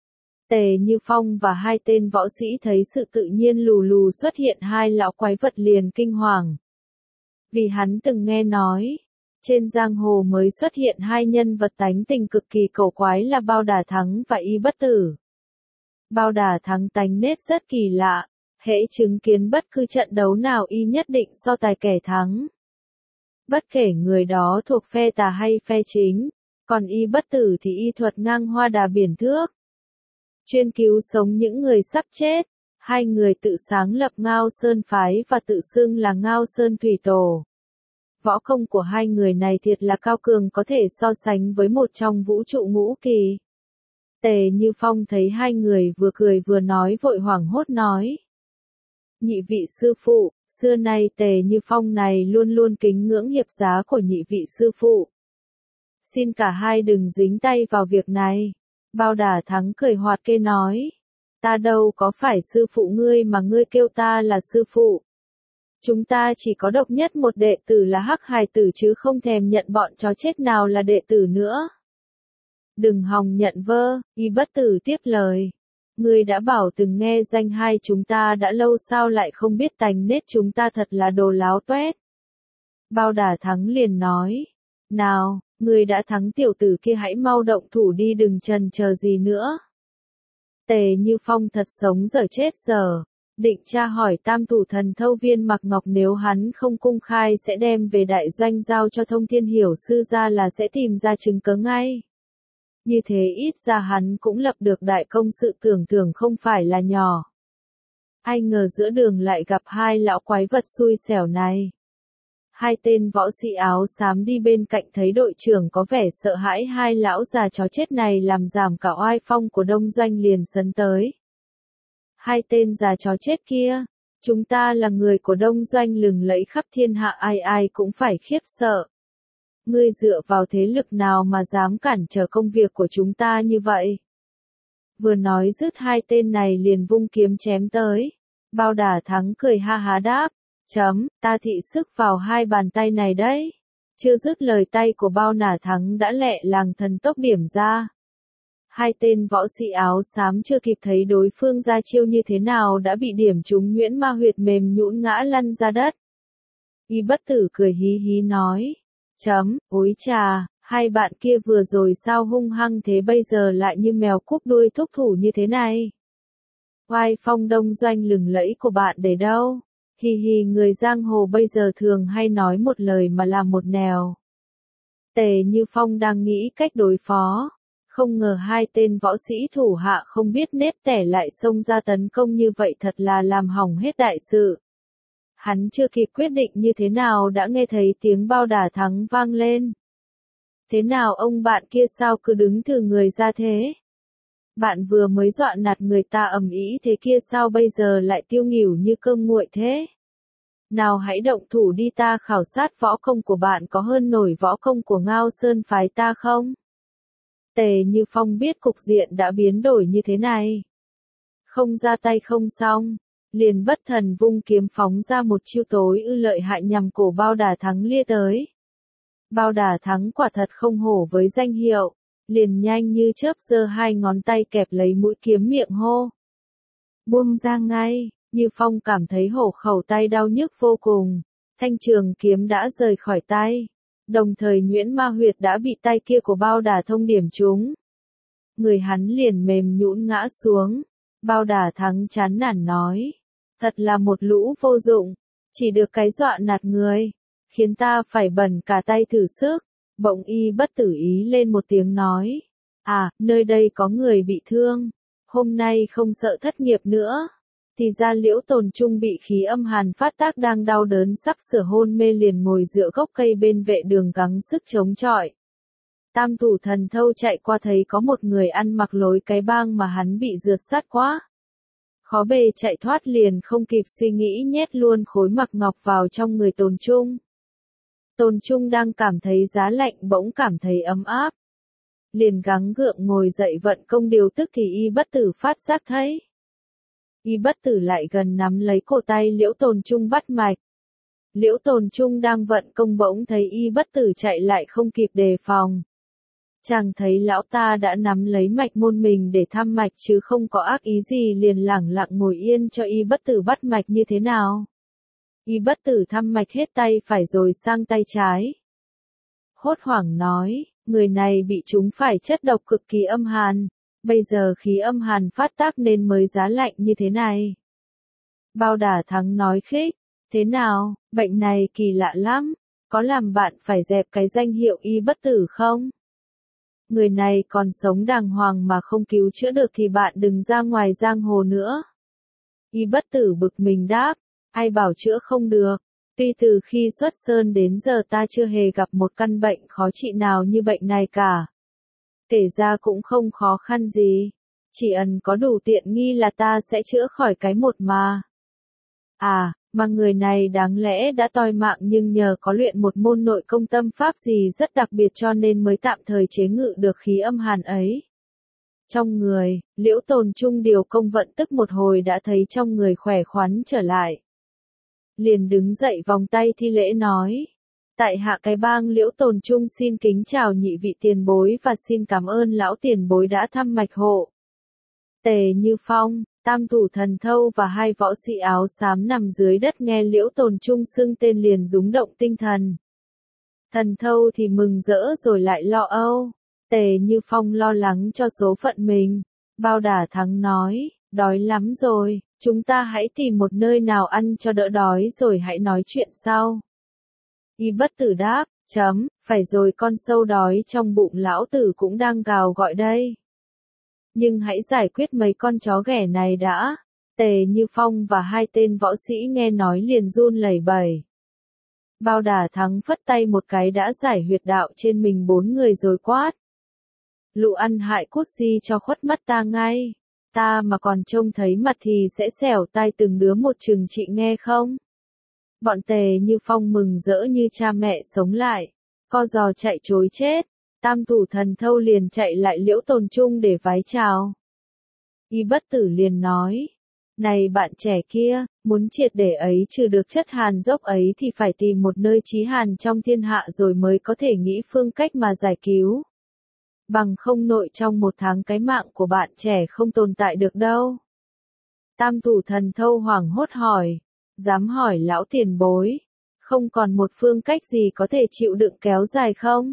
Tề Như Phong và hai tên võ sĩ thấy sự tự nhiên lù lù xuất hiện hai lão quái vật liền kinh hoàng. Vì hắn từng nghe nói, trên giang hồ mới xuất hiện hai nhân vật tánh tình cực kỳ cổ quái là Bao Đả Thắng và Y Bất Tử. Bao Đà Thắng tánh nết rất kỳ lạ, hễ chứng kiến bất cứ trận đấu nào y nhất định so tài kẻ thắng. Bất kể người đó thuộc phe tà hay phe chính, còn y Bất Tử thì y thuật ngang hoa đà biển thước. Chuyên cứu sống những người sắp chết, hai người tự sáng lập Ngao Sơn Phái và tự xưng là Ngao Sơn Thủy Tổ. Võ công của hai người này thiệt là cao cường, có thể so sánh với một trong vũ trụ ngũ kỳ. Tề Như Phong thấy hai người vừa cười vừa nói vội hoảng hốt nói. Nhị vị sư phụ, xưa nay Tề Như Phong này luôn luôn kính ngưỡng hiệp giá của nhị vị sư phụ. Xin cả hai đừng dính tay vào việc này. Bao Đà Thắng cười hoạt kê nói. Ta đâu có phải sư phụ ngươi mà ngươi kêu ta là sư phụ. Chúng ta chỉ có độc nhất một đệ tử là Hắc Hài Tử chứ không thèm nhận bọn chó chết nào là đệ tử nữa. Đừng hòng nhận vơ, y Bất Tử tiếp lời. Ngươi đã bảo từng nghe danh hai chúng ta đã lâu sao lại không biết tành nết chúng ta thật là đồ láo toét. Bao Đà Thắng liền nói. Nào, ngươi đã thắng tiểu tử kia hãy mau động thủ đi, đừng chần chờ gì nữa. Tề Như Phong thật sống dở chết dở. Định tra hỏi Tam Thủ Thần Thâu Viên Mạc Ngọc nếu hắn không cung khai sẽ đem về đại doanh giao cho Thông Thiên Hiểu sư ra là sẽ tìm ra chứng cớ ngay. Như thế ít ra hắn cũng lập được đại công, sự tưởng tượng không phải là nhỏ. Ai ngờ giữa đường lại gặp hai lão quái vật xui xẻo này. Hai tên võ sĩ áo xám đi bên cạnh thấy đội trưởng có vẻ sợ hãi hai lão già chó chết này làm giảm cả oai phong của đông doanh liền sấn tới. Hai tên già chó chết kia, chúng ta là người của đông doanh lừng lẫy khắp thiên hạ, ai ai cũng phải khiếp sợ. Ngươi dựa vào thế lực nào mà dám cản trở công việc của chúng ta như vậy? Vừa nói dứt hai tên này liền vung kiếm chém tới. Bao Đà Thắng cười ha há đáp. Chấm, ta thị sức vào hai bàn tay này đấy. Chưa dứt lời tay của Bao Đà Thắng đã lẹ làng thần tốc điểm ra. Hai tên võ sĩ áo xám chưa kịp thấy đối phương ra chiêu như thế nào đã bị điểm trúng nhuyễn ma huyệt, mềm nhũn ngã lăn ra đất. Y Bất Tử cười hí hí nói. Chấm, ối chà, hai bạn kia vừa rồi sao hung hăng thế, bây giờ lại như mèo cúp đuôi thúc thủ như thế này. Oai phong đông doanh lừng lẫy của bạn để đâu? Hì hì, người giang hồ bây giờ thường hay nói một lời mà làm một nẻo. Tề Như Phong đang nghĩ cách đối phó. Không ngờ hai tên võ sĩ thủ hạ không biết nếp tẻ lại xông ra tấn công như vậy, thật là làm hỏng hết đại sự. Hắn chưa kịp quyết định như thế nào đã nghe thấy tiếng Bao Đà Thắng vang lên. Thế nào ông bạn kia sao cứ đứng thừ người ra thế? Bạn vừa mới dọa nạt người ta ầm ĩ thế kia sao bây giờ lại tiêu nghỉu như cơm nguội thế? Nào hãy động thủ đi, ta khảo sát võ công của bạn có hơn nổi võ công của Ngao Sơn Phái ta không? Tề Như Phong biết cục diện đã biến đổi như thế này. Không ra tay không xong, liền bất thần vung kiếm phóng ra một chiêu tối ư lợi hại nhằm cổ Bao Đà Thắng lia tới. Bao Đà Thắng quả thật không hổ với danh hiệu, liền nhanh như chớp giơ hai ngón tay kẹp lấy mũi kiếm, miệng hô. Buông ra ngay. Như Phong cảm thấy hổ khẩu tay đau nhức vô cùng, thanh trường kiếm đã rời khỏi tay, đồng thời nhuyễn ma huyệt đã bị tay kia của Bao Đà Thông điểm trúng. Người hắn liền mềm nhũn ngã xuống. Bao Đà Thắng chán nản nói, thật là một lũ vô dụng, chỉ được cái dọa nạt người, khiến ta phải bẩn cả tay thử sức. Bỗng Y Bất Tử ý lên một tiếng nói, à, nơi đây có người bị thương, hôm nay không sợ thất nghiệp nữa. Thì ra Liễu Tồn Trung bị khí âm hàn phát tác, đang đau đớn sắp sửa hôn mê, liền ngồi dựa gốc cây bên vệ đường gắng sức chống chọi. Tam Thủ Thần Thâu chạy qua thấy có một người ăn mặc lối cái bang mà hắn bị rượt sát quá. Khó bề chạy thoát, liền không kịp suy nghĩ nhét luôn khối mặc ngọc vào trong người Tồn Trung. Tồn Trung đang cảm thấy giá lạnh bỗng cảm thấy ấm áp. Liền gắng gượng ngồi dậy vận công điều tức thì Y Bất Tử phát giác thấy. Y Bất Tử lại gần nắm lấy cổ tay Liễu Tồn Trung bắt mạch. Liễu Tồn Trung đang vận công bỗng thấy Y Bất Tử chạy lại không kịp đề phòng. Chàng thấy lão ta đã nắm lấy mạch môn mình để thăm mạch chứ không có ác ý gì, liền lẳng lặng ngồi yên cho Y Bất Tử bắt mạch như thế nào. Y Bất Tử thăm mạch hết tay phải rồi sang tay trái. Hốt hoảng nói, người này bị trúng phải chất độc cực kỳ âm hàn. Bây giờ khí âm hàn phát tác nên mới giá lạnh như thế này. Bao Đả Thắng nói khích, thế nào, bệnh này kỳ lạ lắm, có làm bạn phải dẹp cái danh hiệu y bất tử không? Người này còn sống đàng hoàng mà không cứu chữa được thì bạn đừng ra ngoài giang hồ nữa. Y bất tử bực mình đáp, ai bảo chữa không được, tuy từ khi xuất sơn đến giờ ta chưa hề gặp một căn bệnh khó trị nào như bệnh này cả. Kể ra cũng không khó khăn gì, chỉ ẩn có đủ tiện nghi là ta sẽ chữa khỏi cái một mà. À, mà người này đáng lẽ đã toi mạng nhưng nhờ có luyện một môn nội công tâm pháp gì rất đặc biệt cho nên mới tạm thời chế ngự được khí âm hàn ấy. Trong người, Liễu Tồn Trung điều công vận tức một hồi đã thấy trong người khỏe khoắn trở lại. Liền đứng dậy vòng tay thi lễ nói. Tại hạ cái bang Liễu Tồn Trung xin kính chào nhị vị tiền bối và xin cảm ơn lão tiền bối đã thăm mạch hộ. Tề Như Phong, Tam Thủ Thần Thâu và hai võ sĩ áo xám nằm dưới đất nghe Liễu Tồn Trung xưng tên liền rúng động tinh thần. Thần Thâu thì mừng rỡ rồi lại lo âu. Tề Như Phong lo lắng cho số phận mình. Bao Đả Thắng nói, đói lắm rồi, chúng ta hãy tìm một nơi nào ăn cho đỡ đói rồi hãy nói chuyện sau. Y bất tử đáp, chấm, phải rồi con sâu đói trong bụng lão tử cũng đang gào gọi đây. Nhưng hãy giải quyết mấy con chó ghẻ này đã. Tề Như Phong và hai tên võ sĩ nghe nói liền run lẩy bẩy. Bao Đả Thắng phất tay một cái đã giải huyệt đạo trên mình bốn người rồi quát. Lũ ăn hại cút di cho khuất mắt ta ngay. Ta mà còn trông thấy mặt thì sẽ xẻo tai từng đứa một chừng chị nghe không? Bọn Tề Như Phong mừng rỡ như cha mẹ sống lại. Co giò chạy trối chết. Tam Thủ Thần Thâu liền chạy lại Liễu Tồn Trung để vái chào. Y bất tử liền nói. Này bạn trẻ kia, muốn triệt để ấy trừ được chất hàn dốc ấy thì phải tìm một nơi chí hàn trong thiên hạ rồi mới có thể nghĩ phương cách mà giải cứu. Bằng không nội trong một tháng cái mạng của bạn trẻ không tồn tại được đâu. Tam Thủ Thần Thâu hoảng hốt hỏi. Dám hỏi lão tiền bối. Không còn một phương cách gì có thể chịu đựng kéo dài không?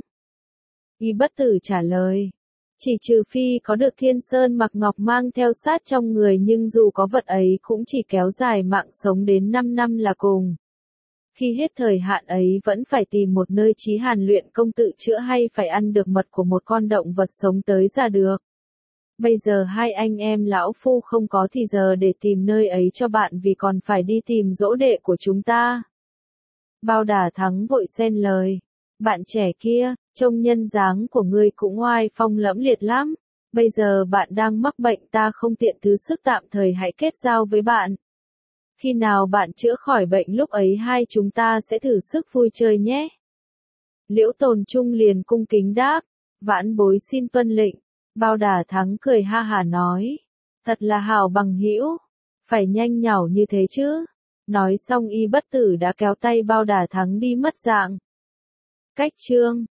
Y bất tử trả lời. Chỉ trừ phi có được Thiên Sơn Mặc Ngọc mang theo sát trong người nhưng dù có vật ấy cũng chỉ kéo dài mạng sống đến năm năm là cùng. Khi hết thời hạn ấy vẫn phải tìm một nơi chí hàn luyện công tự chữa hay phải ăn được mật của một con động vật sống tới ra được. Bây giờ hai anh em lão phu không có thì giờ để tìm nơi ấy cho bạn vì còn phải đi tìm dỗ đệ của chúng ta. Bao Đả Thắng vội xen lời. Bạn trẻ kia, trông nhân dáng của ngươi cũng oai phong lẫm liệt lắm. Bây giờ bạn đang mắc bệnh ta không tiện thứ sức tạm thời hãy kết giao với bạn. Khi nào bạn chữa khỏi bệnh lúc ấy hai chúng ta sẽ thử sức vui chơi nhé. Liễu Tồn Trung liền cung kính đáp. Vãn bối xin tuân lệnh. Bao Đả Thắng cười ha hả nói. Thật là hảo bằng hữu. Phải nhanh nhảu như thế chứ. Nói xong y bất tử đã kéo tay Bao Đả Thắng đi mất dạng. Cách chương